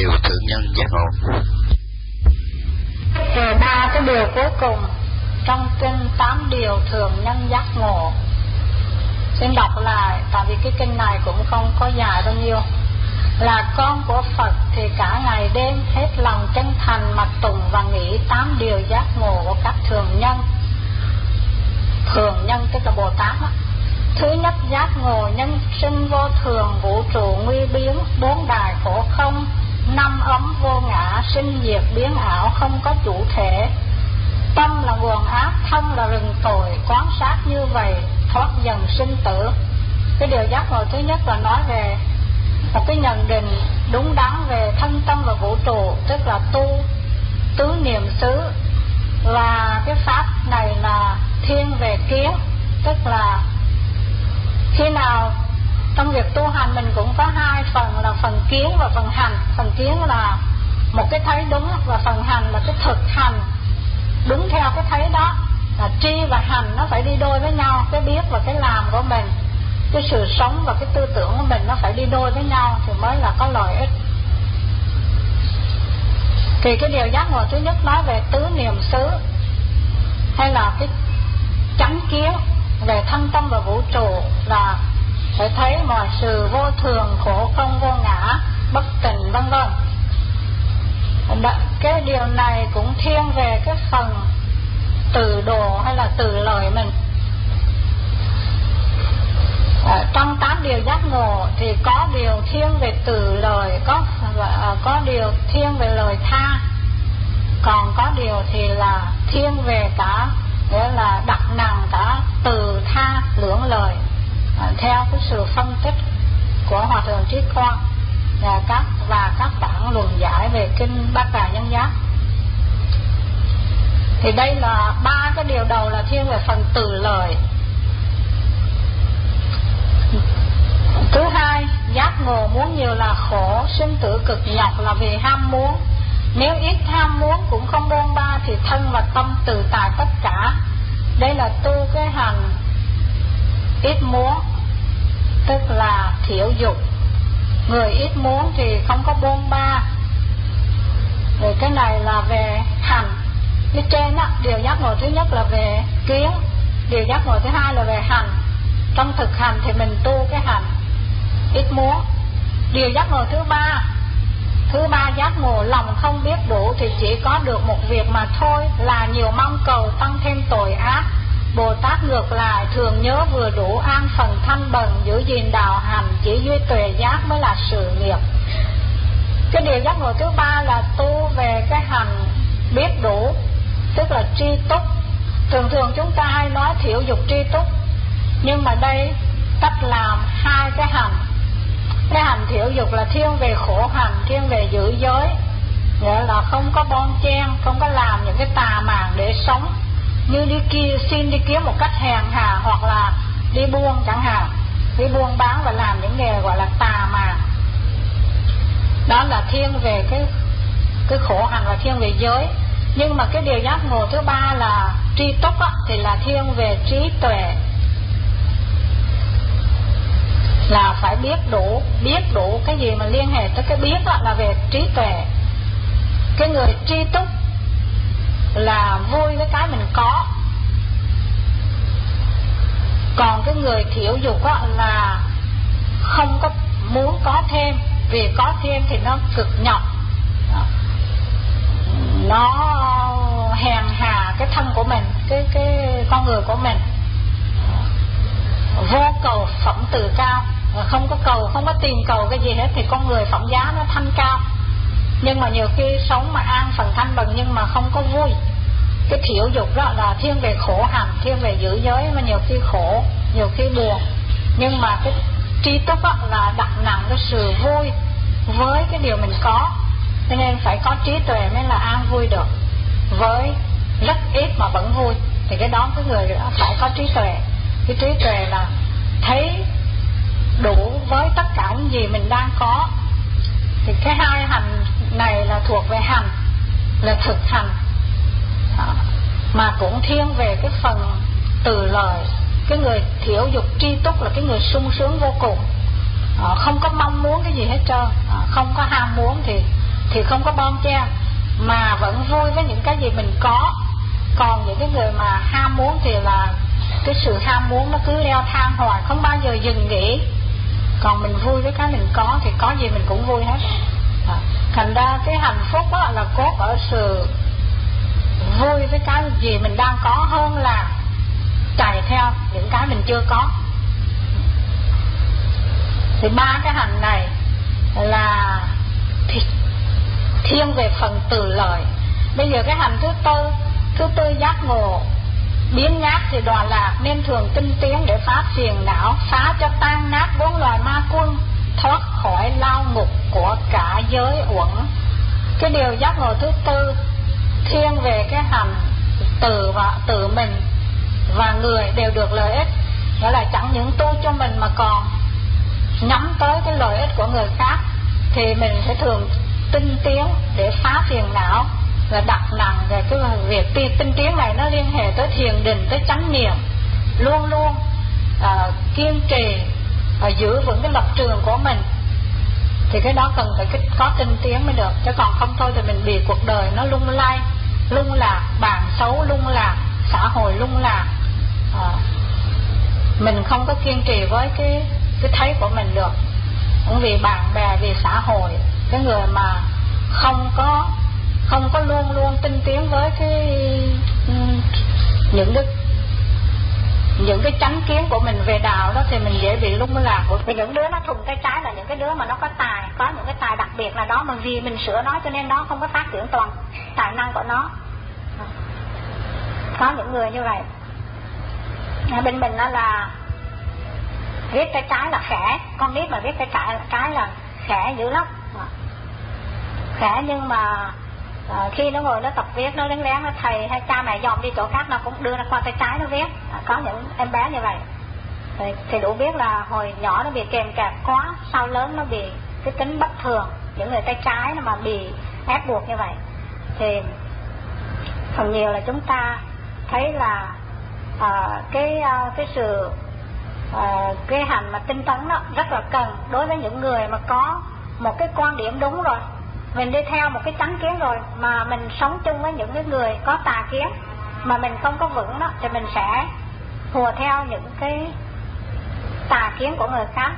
Ba cái điều cuối cùng trong kinh tám điều thường nhân giác ngộ. Xin đọc lại, tại vì cái kinh này cũng không có dài bao nhiêu. Là con của Phật thì cả ngày đêm hết lòng chân thành mà tùng và nghĩ tám điều giác ngộ của các thường nhân. Thường nhân tức là Bồ Tát đó. Thứ nhất, giác ngộ nhân sinh vô thường, vũ trụ nguy biến, bốn đài khổ không, năm ấm vô ngã, sinh diệt biến ảo, không có chủ thể. Tâm là nguồn ác, thân là rừng tội, quán sát như vậy thoát dần sinh tử. Cái điều giác ngộ thứ nhất là nói về một cái nhận định đúng đắn về thân tâm và vũ trụ, tức là tu tứ niệm xứ. Và cái pháp này là thiên về kiến, tức là khi nào trong việc tu hành mình cũng có hai phần là phần kiến và phần hành. Phần kiến là một cái thấy đúng, và phần hành là cái thực hành đúng theo cái thấy đó. Là tri và hành nó phải đi đôi với nhau, cái biết và cái làm của mình, cái sự sống và cái tư tưởng của mình nó phải đi đôi với nhau thì mới là có lợi ích. Thì cái điều giác ngộ thứ nhất nói về tứ niệm xứ, hay là cái chánh kiến về thân tâm và vũ trụ, là phải thấy mọi sự vô thường, khổ không, vô ngã, bất tịnh vân vân. Cái điều này cũng thiên về cái phần từ đồ hay là từ lời mình. À, trong tám điều giác ngộ thì có điều thiên về từ lời, có có điều thiên về lời tha, còn có điều thì là thiên về cả, nghĩa là đặt nặng cả từ tha lưỡng lời, à, theo cái sự phân tích của Hòa thượng Trí Quang và các và các bản luận giải về kinh Bát Đà Nhân Giác. Thì đây là ba cái điều đầu là thiên về phần từ lời. Thứ hai, giác ngộ muốn nhiều là khổ, sinh tử cực nhọc là vì ham muốn. Nếu ít ham muốn cũng không buông ba thì thân và tâm tự tại tất cả. Đây là tu cái hành ít muốn, tức là thiểu dục. Người ít muốn thì không có buông ba. Rồi cái này là về hành. Cái trên á, điều giác ngộ thứ nhất là về kiến, điều giác ngộ thứ hai là về hành. Trong thực hành thì mình tu cái hành ít muốn. Điều giác ngộ thứ ba, thứ ba giác ngộ lòng không biết đủ thì chỉ có được một việc mà thôi, là nhiều mong cầu tăng thêm tội ác. Bồ Tát ngược lại thường nhớ vừa đủ, an phần thanh bần, giữ gìn đạo hành, chỉ duy tuệ giác mới là sự nghiệp. Cái điều giác ngộ thứ ba là tu về cái hành biết đủ, tức là tri túc. Thường thường chúng ta hay nói thiểu dục tri túc, nhưng mà đây cách làm hai cái hành. Cái hành thiểu dục là thiên về khổ hành, thiên về giữ giới, nghĩa là không có bon chen, không có làm những cái tà màng để sống, như đi kia xin đi kiếm một cách hèn hà, hoặc là đi buôn chẳng hạn, đi buôn bán và làm những nghề gọi là tà màng. Đó là thiên về cái cái khổ hành và thiên về giới. Nhưng mà cái điều giác ngộ thứ ba là tri túc á, thì là thiên về trí tuệ, là phải biết đủ. Biết đủ cái gì mà liên hệ tới cái biết đó là về trí tuệ. Cái người tri túc là vui với cái mình có, còn cái người thiểu dục đó là không có muốn có thêm, vì có thêm thì nó cực nhọc, nó hèn hà cái thân của mình, cái cái con người của mình. Vô cầu phẩm từ cao, không có cầu, không có tìm cầu cái gì hết thì con người phẩm giá nó thanh cao. Nhưng mà nhiều khi sống mà an phần thanh bần nhưng mà không có vui. Cái thiểu dục đó là thiên về khổ hành, thiên về giữ giới, mà nhiều khi khổ, nhiều khi buồn. Nhưng mà cái tri túc đó là đặt nặng cái sự vui với cái điều mình có, cho nên phải có trí tuệ mới là an vui được. Với rất ít mà vẫn vui thì cái đó cái người đó phải có trí tuệ. Cái trí tuệ là thấy đủ với tất cả những gì mình đang có. Thì cái hai hành này là thuộc về hành, là thực hành, à, mà cũng thiên về cái phần từ lời. Cái người thiểu dục tri túc là cái người sung sướng vô cùng, à, không có mong muốn cái gì hết trơn, à, không có ham muốn thì thì không có bon chen. mà vẫn vui với những cái gì mình có. Còn những cái người mà ham muốn thì là cái sự ham muốn nó cứ leo thang hoài, không bao giờ dừng nghỉ. Còn mình vui với cái mình có thì có gì mình cũng vui hết. À, thành ra cái hạnh phúc đó là cốt ở sự vui với cái gì mình đang có hơn là chạy theo những cái mình chưa có. Thì ba cái hành này là thiên về phần từ lợi. Bây giờ cái hành thứ tư, thứ tư giác ngộ biến nhát thì đọa lạc, nên thường tinh tiến để phá phiền não, phá cho tan nát bốn loài ma quân, thoát khỏi lao ngục của cả giới uẩn. Cái điều giác ngộ thứ tư thiên về cái hành từ và tự mình và người đều được lợi ích, nghĩa là chẳng những tu cho mình mà còn nhắm tới cái lợi ích của người khác. Thì mình phải thường tinh tiến để phá phiền não, và đặt nặng về cái việc tinh tiến này nó liên hệ tới thiền định, tới chánh niệm, luôn luôn uh, kiên trì và uh, giữ vững cái lập trường của mình. Thì cái đó cần phải có tinh tiến mới được, chứ còn không thôi thì mình bị cuộc đời nó lung lay, lung lạc, bạn xấu lung lạc, xã hội lung lạc. Uh, mình không có kiên trì với cái cái thấy của mình được, cũng vì bạn bè, vì xã hội. Cái người mà không có không có luôn luôn tinh tiến với cái những cái những cái chánh kiến của mình về đạo đó, thì mình dễ bị lung lạc. Vì những đứa nó thùng tay trái là những cái đứa mà nó có tài, có những cái tài đặc biệt là đó, mà vì mình sửa nó cho nên nó không có phát triển toàn tài năng của nó. Có những người như vậy. Bên mình đó là viết tay trái là khẽ, con nít mà viết tay trái, trái là khẽ dữ lắm, khẽ. Nhưng mà à, khi nó ngồi nó tập viết, nó lén lén, nó thầy hay cha mẹ dòm đi chỗ khác, nó cũng đưa nó qua tay trái nó viết. À, có những em bé như vậy. Thì, thì đủ biết là hồi nhỏ nó bị kèm kẹp quá, sau lớn nó bị cái tính bất thường. Những người tay trái nó mà bị ép buộc như vậy. Thì phần nhiều là chúng ta thấy là à, cái à, cái sự à, cái hành mà tinh tấn đó rất là cần đối với những người mà có một cái quan điểm đúng rồi, mình đi theo một cái chánh kiến rồi, mà mình sống chung với những cái người có tà kiến mà mình không có vững đó, thì mình sẽ hùa theo những cái tà kiến của người khác.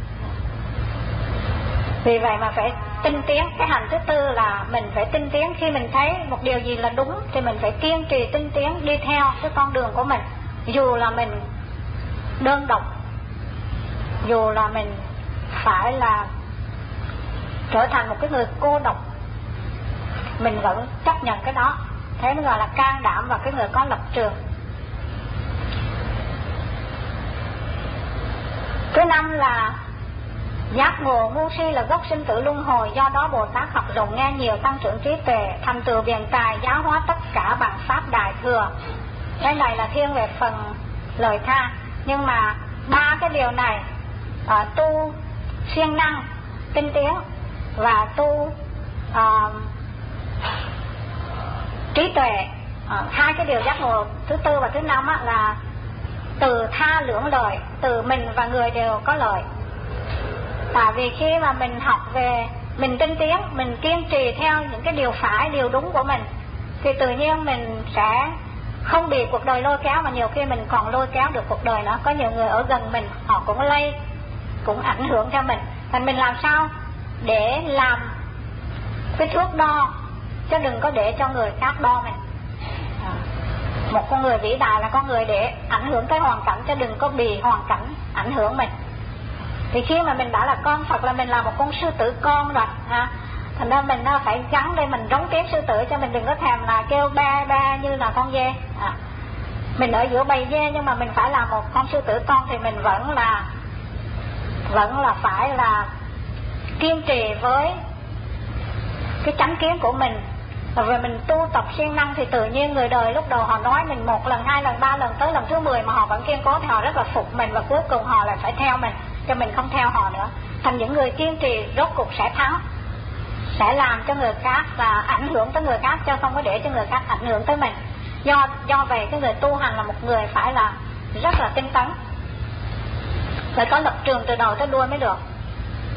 Vì vậy mà phải tinh tiến. Cái hành thứ tư là mình phải tinh tiến. Khi mình thấy một điều gì là đúng thì mình phải kiên trì tinh tiến đi theo cái con đường của mình, dù là mình đơn độc, dù là mình phải là trở thành một cái người cô độc, mình vẫn chấp nhận cái đó. Thế mới gọi là can đảm và cái người có lập trường. Thứ năm là giác ngộ ngu si là gốc sinh tử luân hồi, do đó Bồ Tát học rộng nghe nhiều, tăng trưởng trí tuệ, thành tựu biện tài, giáo hóa tất cả bằng pháp đại thừa. Cái này là thiên về phần lời tha. Nhưng mà ba cái điều này à, tu siêng năng tinh tiến và tu à, trí tuệ, à, hai cái điều giác ngộ thứ tư và thứ năm á, là từ tha lưỡng lợi, từ mình và người đều có lợi. Tại vì khi mà mình học về mình tinh tiến, mình kiên trì theo những cái điều phải, điều đúng của mình, thì tự nhiên mình sẽ không bị cuộc đời lôi kéo, mà nhiều khi mình còn lôi kéo được cuộc đời nữa. Có nhiều người ở gần mình họ cũng lây, cũng ảnh hưởng theo mình. Thành mình làm sao để làm cái thước đo, chứ đừng có để cho người khác đo mình. à, Một con người vĩ đại là con người để ảnh hưởng tới hoàn cảnh, chứ đừng có bị hoàn cảnh ảnh hưởng mình. Thì khi mà mình đã là con Phật là mình là một con sư tử con rồi ha. Thành ra mình phải gắn đây, mình giống tiếng sư tử, cho mình đừng có thèm là kêu ba ba như là con dê. à, Mình ở giữa bầy dê nhưng mà mình phải là một con sư tử con, thì mình vẫn là Vẫn là phải là kiên trì với cái chánh kiến của mình. Rồi mình tu tập siêng năng thì tự nhiên người đời lúc đầu họ nói mình một lần, hai lần, ba lần, tới lần thứ mười mà họ vẫn kiên cố thì họ rất là phục mình, và cuối cùng họ lại phải theo mình, cho mình không theo họ nữa. Thành những người kiên trì rốt cuộc sẽ thắng, sẽ làm cho người khác và ảnh hưởng tới người khác, chứ không có để cho người khác ảnh hưởng tới mình. Do do vậy cái người tu hành là một người phải là rất là tinh tấn, phải có lập trường từ đầu tới đuôi mới được.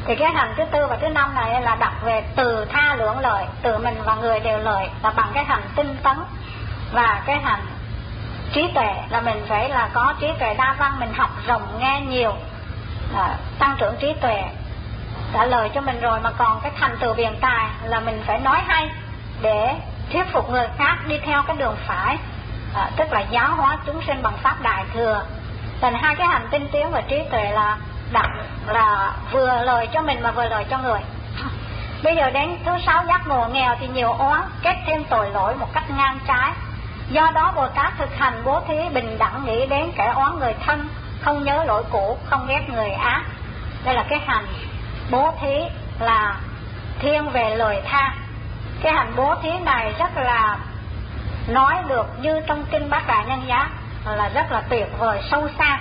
Thì cái hành thứ tư và thứ năm này là đặt về từ tha lưỡng lợi, từ mình và người đều lợi, là bằng cái hành tinh tấn. Và cái hành trí tuệ là mình phải là có trí tuệ đa văn, mình học rộng nghe nhiều, à, tăng trưởng trí tuệ đã lời cho mình rồi. Mà còn cái thành tựu biện tài là mình phải nói hay để thuyết phục người khác đi theo cái đường phải, à, tức là giáo hóa chúng sinh bằng pháp đại thừa. Thành hai cái hành tinh tiến và trí tuệ là đặt là vừa lời cho mình mà vừa lời cho người. Bây giờ đến thứ sáu, giác ngộ nghèo thì nhiều oán, kết thêm tội lỗi một cách ngang trái. Do đó Bồ Tát thực hành bố thí bình đẳng, nghĩ đến kẻ oán người thân, không nhớ lỗi cũ, không ghét người ác. Đây là cái hành bố thí là thiên về lời tha. Cái hành bố thí này rất là nói được như trong kinh Bát Đại Nhân Giá, là rất là tuyệt vời sâu xa.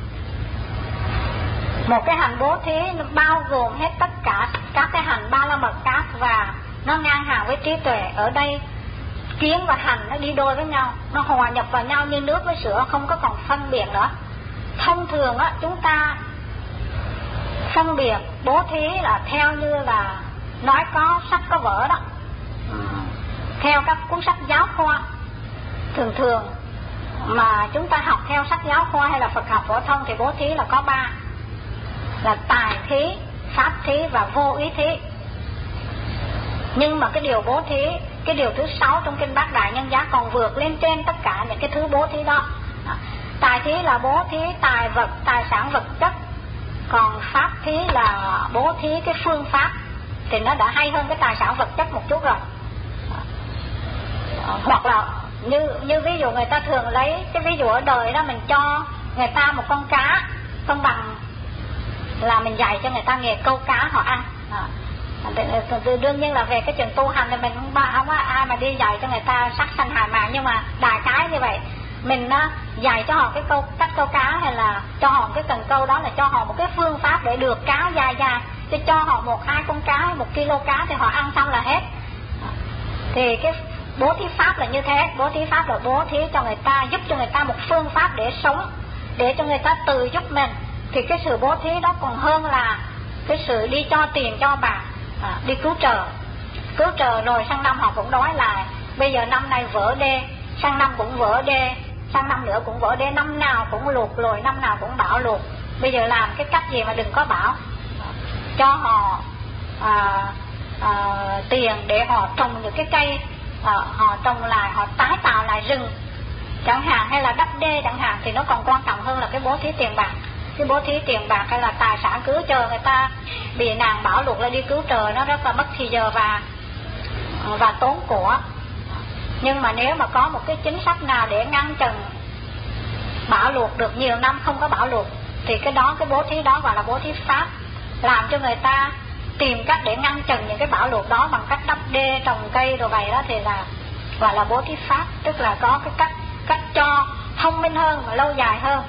Một cái hành bố thí nó bao gồm hết tất cả các cái hành ba la mật khác, và nó ngang hàng với trí tuệ. Ở đây kiến và hành nó đi đôi với nhau, nó hòa nhập vào nhau như nước với sữa, không có còn phân biệt nữa. Thông thường á, chúng ta phân biệt bố thí là theo như là nói có sách có vở đó, theo các cuốn sách giáo khoa. Thường thường mà chúng ta học theo sách giáo khoa hay là Phật học phổ thông thì bố thí là có ba, là tài thí, pháp thí và vô ý thí. Nhưng mà cái điều bố thí, cái điều thứ sáu trong kinh Bát Đại Nhân Giá còn vượt lên trên tất cả những cái thứ bố thí đó. Tài thí là bố thí tài vật, tài sản vật chất. Còn pháp thí là bố thí cái phương pháp, thì nó đã hay hơn cái tài sản vật chất một chút rồi. Hoặc là như như ví dụ người ta thường lấy cái ví dụ ở đời đó, mình cho người ta một con cá, không bằng là mình dạy cho người ta nghề câu cá họ ăn. À, đương nhiên là về cái chuyện tu hành thì mình không, không có ai mà đi dạy cho người ta sát sanh hại mạng, nhưng mà đại cái như vậy, mình uh, dạy cho họ cái câu cách câu cá, hay là cho họ cái cần câu đó là cho họ một cái phương pháp để được cá dài dài, chứ cho họ một hai con cá, một kilo cá thì họ ăn xong là hết. Thì cái bố thí pháp là như thế. Bố thí pháp là bố thí cho người ta, giúp cho người ta một phương pháp để sống, để cho người ta tự giúp mình. Thì cái sự bố thí đó còn hơn là cái sự đi cho tiền cho bạc, à, đi cứu trợ. Cứu trợ rồi sang năm họ cũng nói là bây giờ năm nay vỡ đê, sang năm cũng vỡ đê, sang năm nữa cũng vỡ đê, năm nào cũng lụt rồi, năm nào cũng bão lụt. Bây giờ làm cái cách gì mà đừng có bão, cho họ à, à, tiền để họ trồng những cái cây, à, họ trồng lại, họ tái tạo lại rừng chẳng hạn, hay là đắp đê chẳng hạn, thì nó còn quan trọng hơn là cái bố thí tiền bạc. Cái bố thí tiền bạc hay là tài sản cứu trợ người ta bị nạn bão lụt là đi cứu trợ, nó rất là mất thì giờ và và tốn của. Nhưng mà nếu mà có một cái chính sách nào để ngăn chặn bão lụt được nhiều năm không có bão lụt, thì cái đó, cái bố thí đó gọi là bố thí pháp, làm cho người ta tìm cách để ngăn chặn những cái bão lụt đó bằng cách đắp đê, trồng cây rồi vậy đó, thì là gọi là bố thí pháp, tức là có cái cách cách cho thông minh hơn và lâu dài hơn.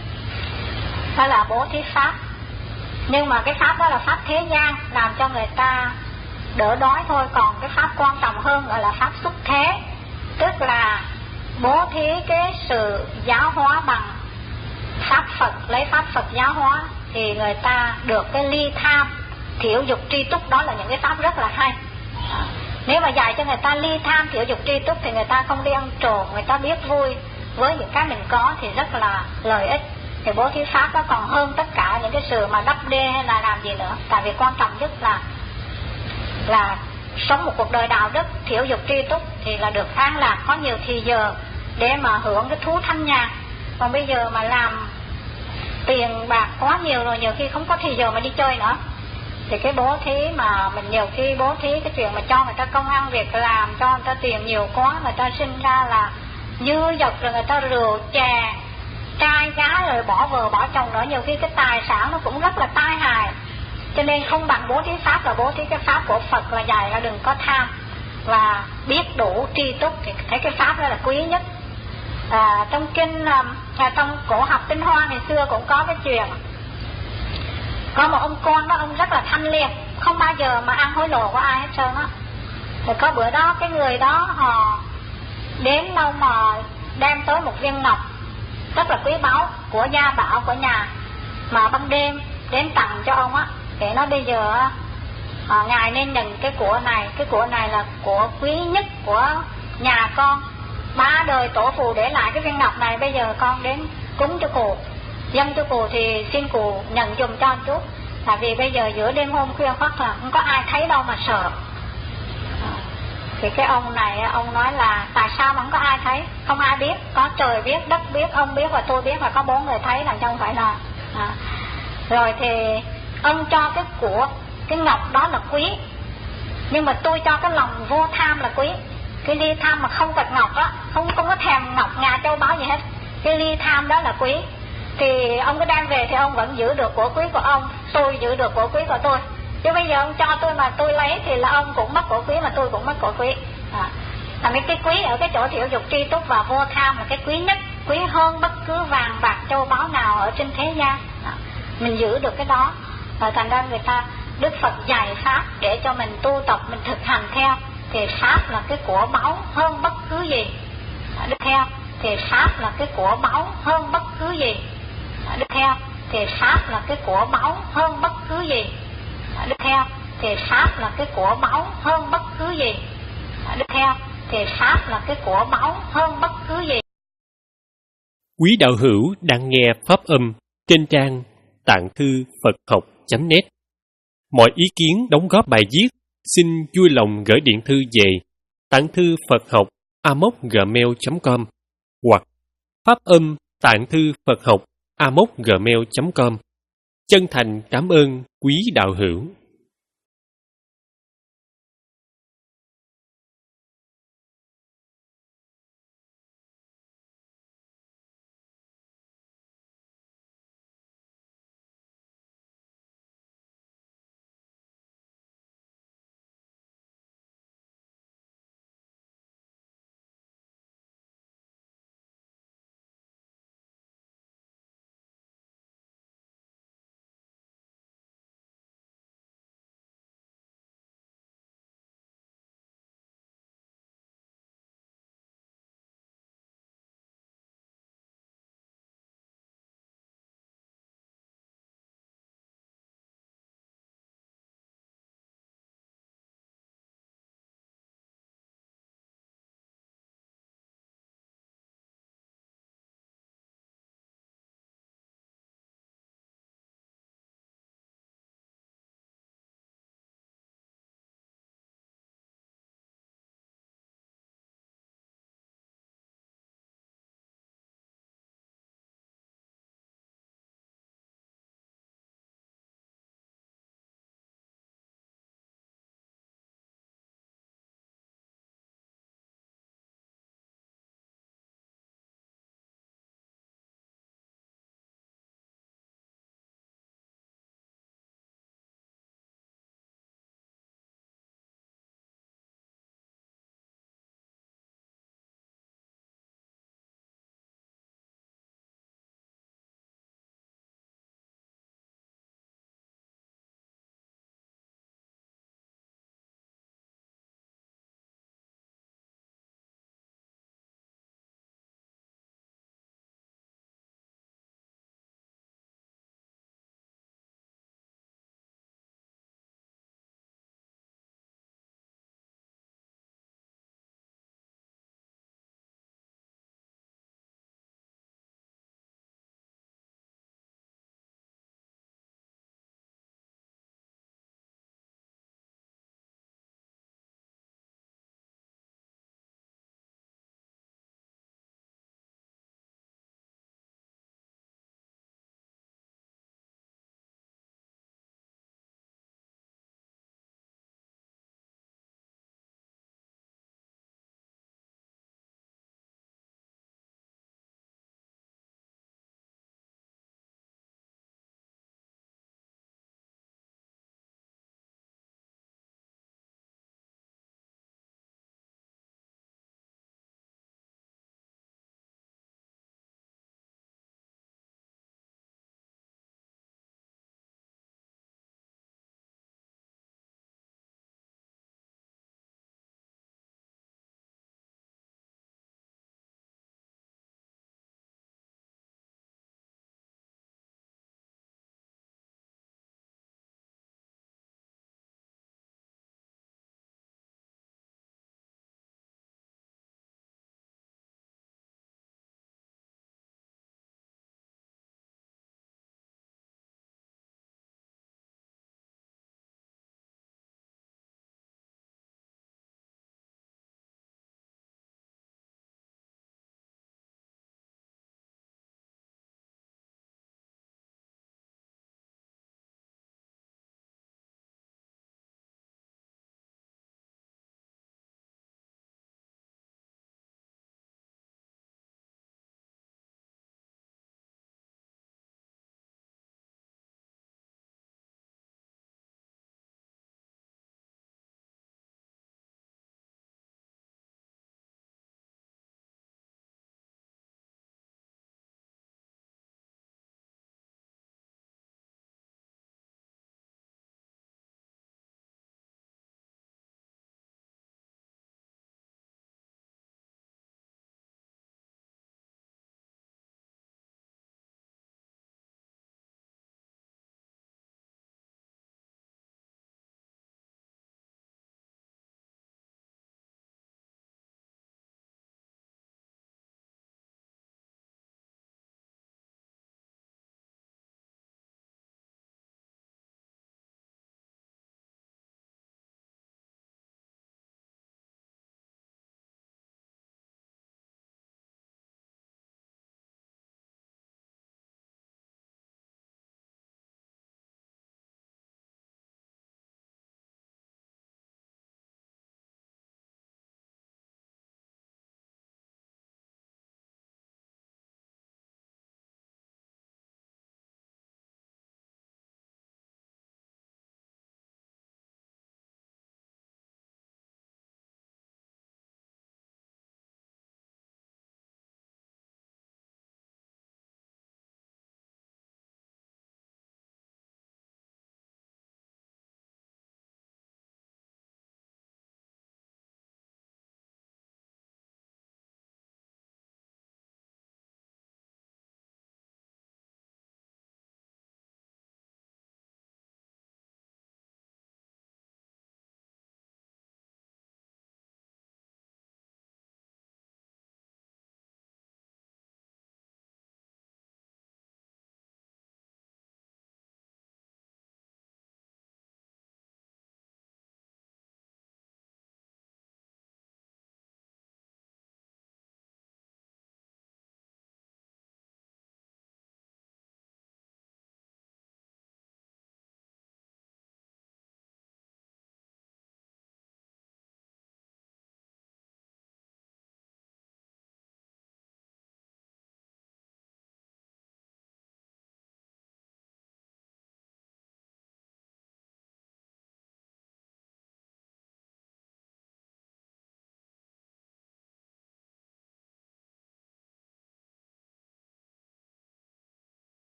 Đó là bố thí pháp. Nhưng mà cái pháp đó là pháp thế gian, làm cho người ta đỡ đói thôi. Còn cái pháp quan trọng hơn gọi là pháp xuất thế, tức là bố thí cái sự giáo hóa bằng pháp Phật, lấy pháp Phật giáo hóa, thì người ta được cái ly tham, thiểu dục tri túc. Đó là những cái pháp rất là hay. à, Nếu mà dạy cho người ta ly tham, thiểu dục tri túc thì người ta không đi ăn trộm, người ta biết vui với những cái mình có thì rất là lợi ích. Thì bố thí pháp đó còn hơn tất cả những cái sự mà đắp đê hay là làm gì nữa. Tại vì quan trọng nhất là là sống một cuộc đời đạo đức, thiểu dục tri túc, thì là được an lạc, có nhiều thì giờ để mà hưởng cái thú thanh nhàn. Còn bây giờ mà làm tiền bạc quá nhiều rồi, nhiều khi không có thì giờ mà đi chơi nữa. Thì cái bố thí mà mình nhiều khi bố thí cái chuyện mà cho người ta công ăn việc làm, cho người ta tiền nhiều quá, người ta sinh ra là dư dật, rồi người ta rượu chè, trai gái, rồi bỏ vợ bỏ chồng nữa, nhiều khi cái tài sản nó cũng rất là tai hại. Cho nên không bằng bố thí pháp, là bố thí cái pháp của Phật là dạy là đừng có tham và biết đủ tri túc, thì thấy cái pháp đó là quý nhất. À, trong kinh à, trong cổ học Tinh Hoa ngày xưa cũng có cái chuyện có một ông con đó, ông rất là thanh liêm, không bao giờ mà ăn hối lộ của ai hết trơn á. Thì có bữa đó cái người đó họ đến đâu mà đem tới một viên ngọc rất là quý báu của gia bảo của nhà, mà ban đêm đến tặng cho ông á, Để nói bây giờ à, ngài nên nhận cái của này, cái của này là của quý nhất của nhà con, ba đời tổ phụ để lại cái viên ngọc này, bây giờ con đến cúng cho cụ, dâng cho cụ thì xin cụ nhận dùm cho một chút, tại vì bây giờ giữa đêm hôm khuya khoắt là không có ai thấy đâu mà sợ. Thì cái ông này ông nói là tại sao mà không có ai thấy? Không ai biết, có trời biết, đất biết, ông biết và tôi biết, và có bốn người thấy, làm sao không phải là à. Rồi thì ông cho cái của, cái ngọc đó là quý, nhưng mà tôi cho cái lòng vô tham là quý. Cái ly tham mà không vật ngọc á, không không có thèm ngọc ngà châu báu gì hết, cái ly tham đó là quý. Thì ông cứ đem về thì ông vẫn giữ được của quý của ông, tôi giữ được của quý của tôi. Chứ bây giờ ông cho tôi mà tôi lấy thì là ông cũng mất của quý mà tôi cũng mất của quý. À, là mấy cái quý ở cái chỗ thiểu dục tri túc và vô tham là cái quý nhất, quý hơn bất cứ vàng bạc châu báu nào ở trên thế gian. À, mình giữ được cái đó, và thành ra người ta Đức Phật dạy pháp để cho mình tu tập, mình thực hành theo, thì pháp là cái của báu hơn bất cứ gì. À, được theo thì pháp là cái của báu hơn bất cứ gì. À, được theo thì pháp là cái của báu hơn bất cứ gì. Được theo thì pháp là cái của báu hơn bất cứ gì. Được theo thì pháp là cái của báu hơn bất cứ gì. Quý đạo hữu đang nghe pháp âm trên trang tạng thư Phật học chấm net. Mọi ý kiến đóng góp bài viết xin vui lòng gửi điện thư về tạng thư Phật học a m o c gmail chấm com hoặc pháp âm tạng thư Phật học a m o c gmail chấm com. Chân thành cảm ơn quý đạo hữu.